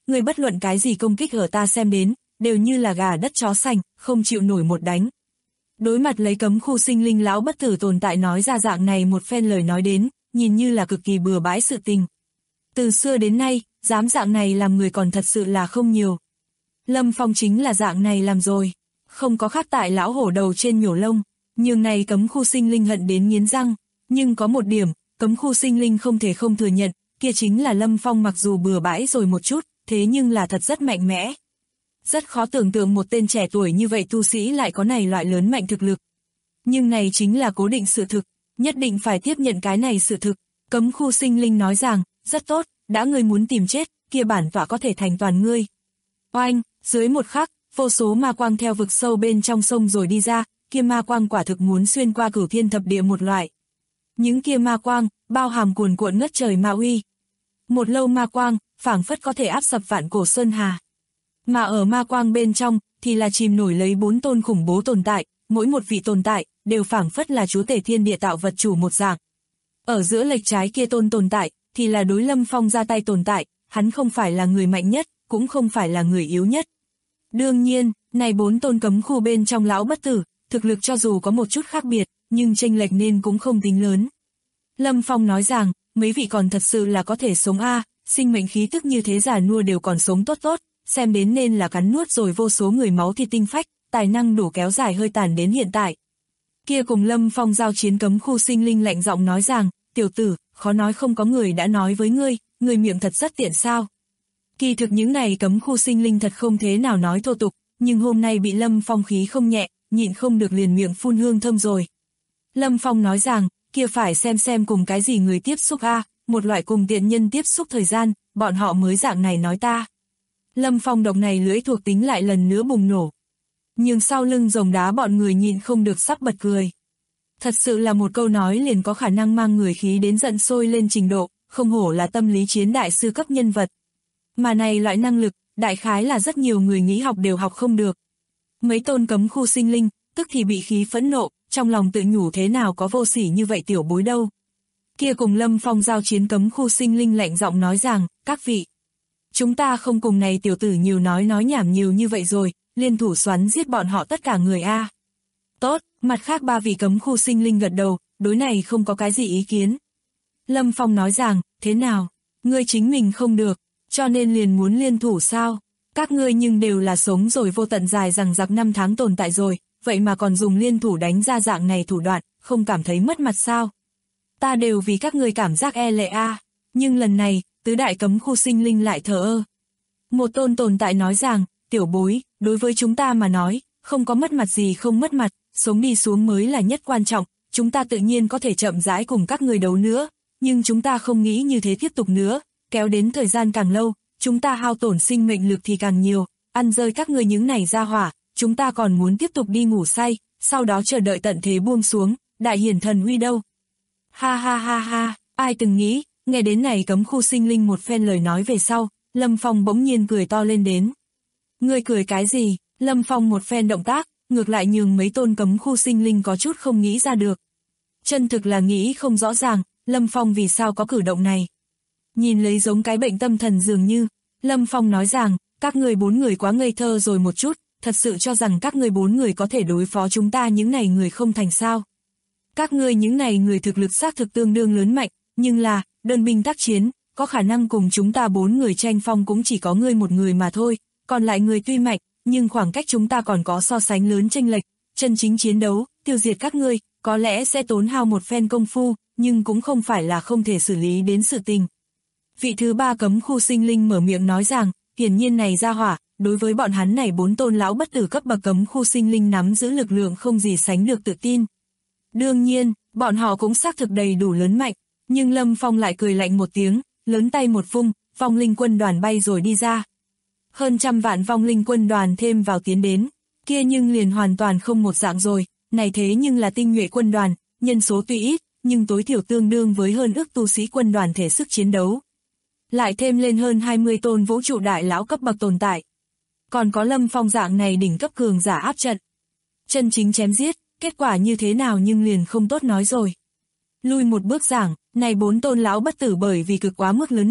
ngươi bất luận cái gì công kích ở ta xem đến, đều như là gà đất chó sành, không chịu nổi một đánh. Đối mặt lấy cấm khu sinh linh lão bất tử tồn tại nói ra dạng này một phen lời nói đến, nhìn như là cực kỳ bừa bãi sự tình. Từ xưa đến nay, dám dạng này làm người còn thật sự là không nhiều. Lâm Phong chính là dạng này làm rồi, không có khác tại lão hổ đầu trên nhổ lông, nhưng này cấm khu sinh linh hận đến nghiến răng, nhưng có một điểm, cấm khu sinh linh không thể không thừa nhận, kia chính là Lâm Phong mặc dù bừa bãi rồi một chút, thế nhưng là thật rất mạnh mẽ. Rất khó tưởng tượng một tên trẻ tuổi như vậy tu sĩ lại có này loại lớn mạnh thực lực. Nhưng này chính là cố định sự thực, nhất định phải tiếp nhận cái này sự thực. Cấm khu sinh linh nói rằng, rất tốt, đã ngươi muốn tìm chết, kia bản tọa có thể thành toàn ngươi. Oanh, dưới một khắc, vô số ma quang theo vực sâu bên trong sông rồi đi ra, kia ma quang quả thực muốn xuyên qua cửu thiên thập địa một loại. Những kia ma quang, bao hàm cuồn cuộn ngất trời ma uy. Một lâu ma quang, phảng phất có thể áp sập vạn cổ sơn hà. Mà ở ma quang bên trong, thì là chìm nổi lấy 4 tôn khủng bố tồn tại, mỗi một vị tồn tại, đều phảng phất là chúa tể thiên địa tạo vật chủ một dạng. Ở giữa lệch trái kia tôn tồn tại, thì là đối Lâm Phong ra tay tồn tại, hắn không phải là người mạnh nhất, cũng không phải là người yếu nhất. Đương nhiên, này 4 tôn cấm khu bên trong lão bất tử, thực lực cho dù có một chút khác biệt, nhưng chênh lệch nên cũng không tính lớn. Lâm Phong nói rằng, mấy vị còn thật sự là có thể sống sinh mệnh khí tức như thế già nua đều còn sống tốt tốt, xem đến nên là cắn nuốt rồi vô số người máu thịt tinh phách, tài năng đủ kéo dài hơi tàn đến hiện tại. Kia cùng Lâm Phong giao chiến cấm khu sinh linh lạnh giọng nói rằng, tiểu tử, khó nói không có người đã nói với ngươi, người miệng thật rất tiện sao. Kỳ thực những này cấm khu sinh linh thật không thế nào nói thô tục, nhưng hôm nay bị Lâm Phong khí không nhẹ, nhịn không được liền miệng phun hương thơm rồi. Lâm Phong nói rằng, kia phải xem cùng cái gì người tiếp xúc một loại cùng tiện nhân tiếp xúc thời gian, bọn họ mới dạng này nói ta. Lâm Phong độc này lưỡi thuộc tính lại lần nữa bùng nổ. Nhưng sau lưng rồng đá bọn người nhịn không được sắp bật cười. Thật sự là một câu nói liền có khả năng mang người khí đến giận sôi lên trình độ, không hổ là tâm lý chiến đại sư cấp nhân vật. Mà này loại năng lực, đại khái là rất nhiều người nghĩ học đều học không được. Mấy tôn cấm khu sinh linh, tức thì bị khí phẫn nộ, trong lòng tự nhủ thế nào có vô sỉ như vậy tiểu bối đâu. Kia cùng Lâm Phong giao chiến cấm khu sinh linh lạnh giọng nói rằng, các vị, chúng ta không cùng này tiểu tử nhiều nói nhảm nhiều như vậy rồi, liên thủ xoắn giết bọn họ tất cả người Tốt, mặt khác 3 vị cấm khu sinh linh gật đầu, đối này không có cái gì ý kiến. Lâm Phong nói rằng, thế nào, ngươi chính mình không được, cho nên liền muốn liên thủ sao? Các ngươi nhưng đều là sống rồi vô tận dài rằng giặc 5 tháng tồn tại rồi, vậy mà còn dùng liên thủ đánh ra dạng này thủ đoạn, không cảm thấy mất mặt sao? Ta đều vì các ngươi cảm giác e lệ nhưng lần này, tứ đại cấm khu sinh linh lại thờ ơ. Một tôn tồn tại nói rằng, tiểu bối, đối với chúng ta mà nói, không có mất mặt gì không mất mặt, sống đi xuống mới là nhất quan trọng, chúng ta tự nhiên có thể chậm rãi cùng các người đấu nữa, nhưng chúng ta không nghĩ như thế tiếp tục nữa, kéo đến thời gian càng lâu, chúng ta hao tổn sinh mệnh lực thì càng nhiều, ăn rơi các người những này ra hỏa, chúng ta còn muốn tiếp tục đi ngủ say, sau đó chờ đợi tận thế buông xuống, đại hiển thần uy đâu. Ha ha ha ha, ai từng nghĩ, nghe đến này cấm khu sinh linh một phen lời nói về sau, Lâm Phong bỗng nhiên cười to lên đến. Ngươi cười cái gì? Lâm Phong một phen động tác, ngược lại nhường mấy tôn cấm khu sinh linh có chút không nghĩ ra được. Chân thực là nghĩ không rõ ràng, Lâm Phong vì sao có cử động này. Nhìn lấy giống cái bệnh tâm thần dường như, Lâm Phong nói rằng, các ngươi 4 người quá ngây thơ rồi một chút, thật sự cho rằng các ngươi 4 người có thể đối phó chúng ta những này người không thành sao. Các ngươi những này người thực lực xác thực tương đương lớn mạnh, nhưng là, đơn binh tác chiến, có khả năng cùng chúng ta 4 người tranh phong cũng chỉ có ngươi một người mà thôi, còn lại người tuy mạnh, nhưng khoảng cách chúng ta còn có so sánh lớn chênh lệch, chân chính chiến đấu, tiêu diệt các ngươi, có lẽ sẽ tốn hao một phen công phu, nhưng cũng không phải là không thể xử lý đến sự tình. Vị thứ 3 cấm khu sinh linh mở miệng nói rằng, hiển nhiên này ra hỏa, đối với bọn hắn này 4 tôn lão bất tử cấp bậc cấm khu sinh linh nắm giữ lực lượng không gì sánh được tự tin. Đương nhiên, bọn họ cũng xác thực đầy đủ lớn mạnh, nhưng Lâm Phong lại cười lạnh một tiếng, lớn tay một vung, vong linh quân đoàn bay rồi đi ra. Hơn 100 vạn vong linh quân đoàn thêm vào tiến đến, kia nhưng liền hoàn toàn không một dạng rồi, này thế nhưng là tinh nhuệ quân đoàn, nhân số tuy ít, nhưng tối thiểu tương đương với hơn ước tu sĩ quân đoàn thể sức chiến đấu. Lại thêm lên hơn 20 tôn vũ trụ đại lão cấp bậc tồn tại. Còn có Lâm Phong dạng này đỉnh cấp cường giả áp trận. Chân chính chém giết, kết quả như thế nào nhưng liền không tốt nói rồi. Lui một bước giảng, này 4 tôn lão bất tử bởi vì cực quá mức lớn mạnh,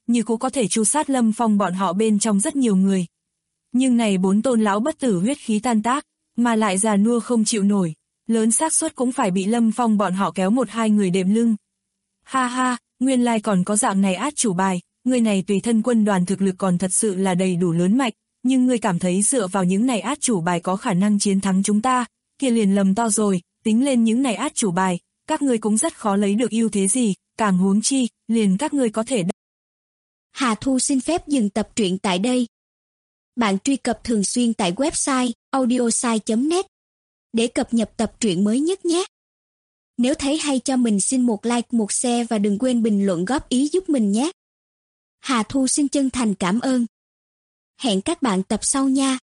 như cũng có thể tru sát Lâm Phong bọn họ bên trong rất nhiều người. Nhưng này 4 tôn lão bất tử huyết khí tan tác, mà lại già nua không chịu nổi, lớn xác suất cũng phải bị Lâm Phong bọn họ kéo 1-2 người đệm lưng. Ha ha, nguyên lai còn có dạng này át chủ bài, người này tùy thân quân đoàn thực lực còn thật sự là đầy đủ lớn mạnh, nhưng người cảm thấy dựa vào những này át chủ bài có khả năng chiến thắng chúng ta, kia liền lầm to rồi, tính lên những này át chủ bài, các ngươi cũng rất khó lấy được ưu thế gì, càng huống chi, liền các ngươi có thể. Hà Thu xin phép dừng tập truyện tại đây. Bạn truy cập thường xuyên tại website audiosai.net để cập nhật tập truyện mới nhất nhé. Nếu thấy hay cho mình xin một like, một share và đừng quên bình luận góp ý giúp mình nhé. Hà Thu xin chân thành cảm ơn. Hẹn các bạn tập sau nha.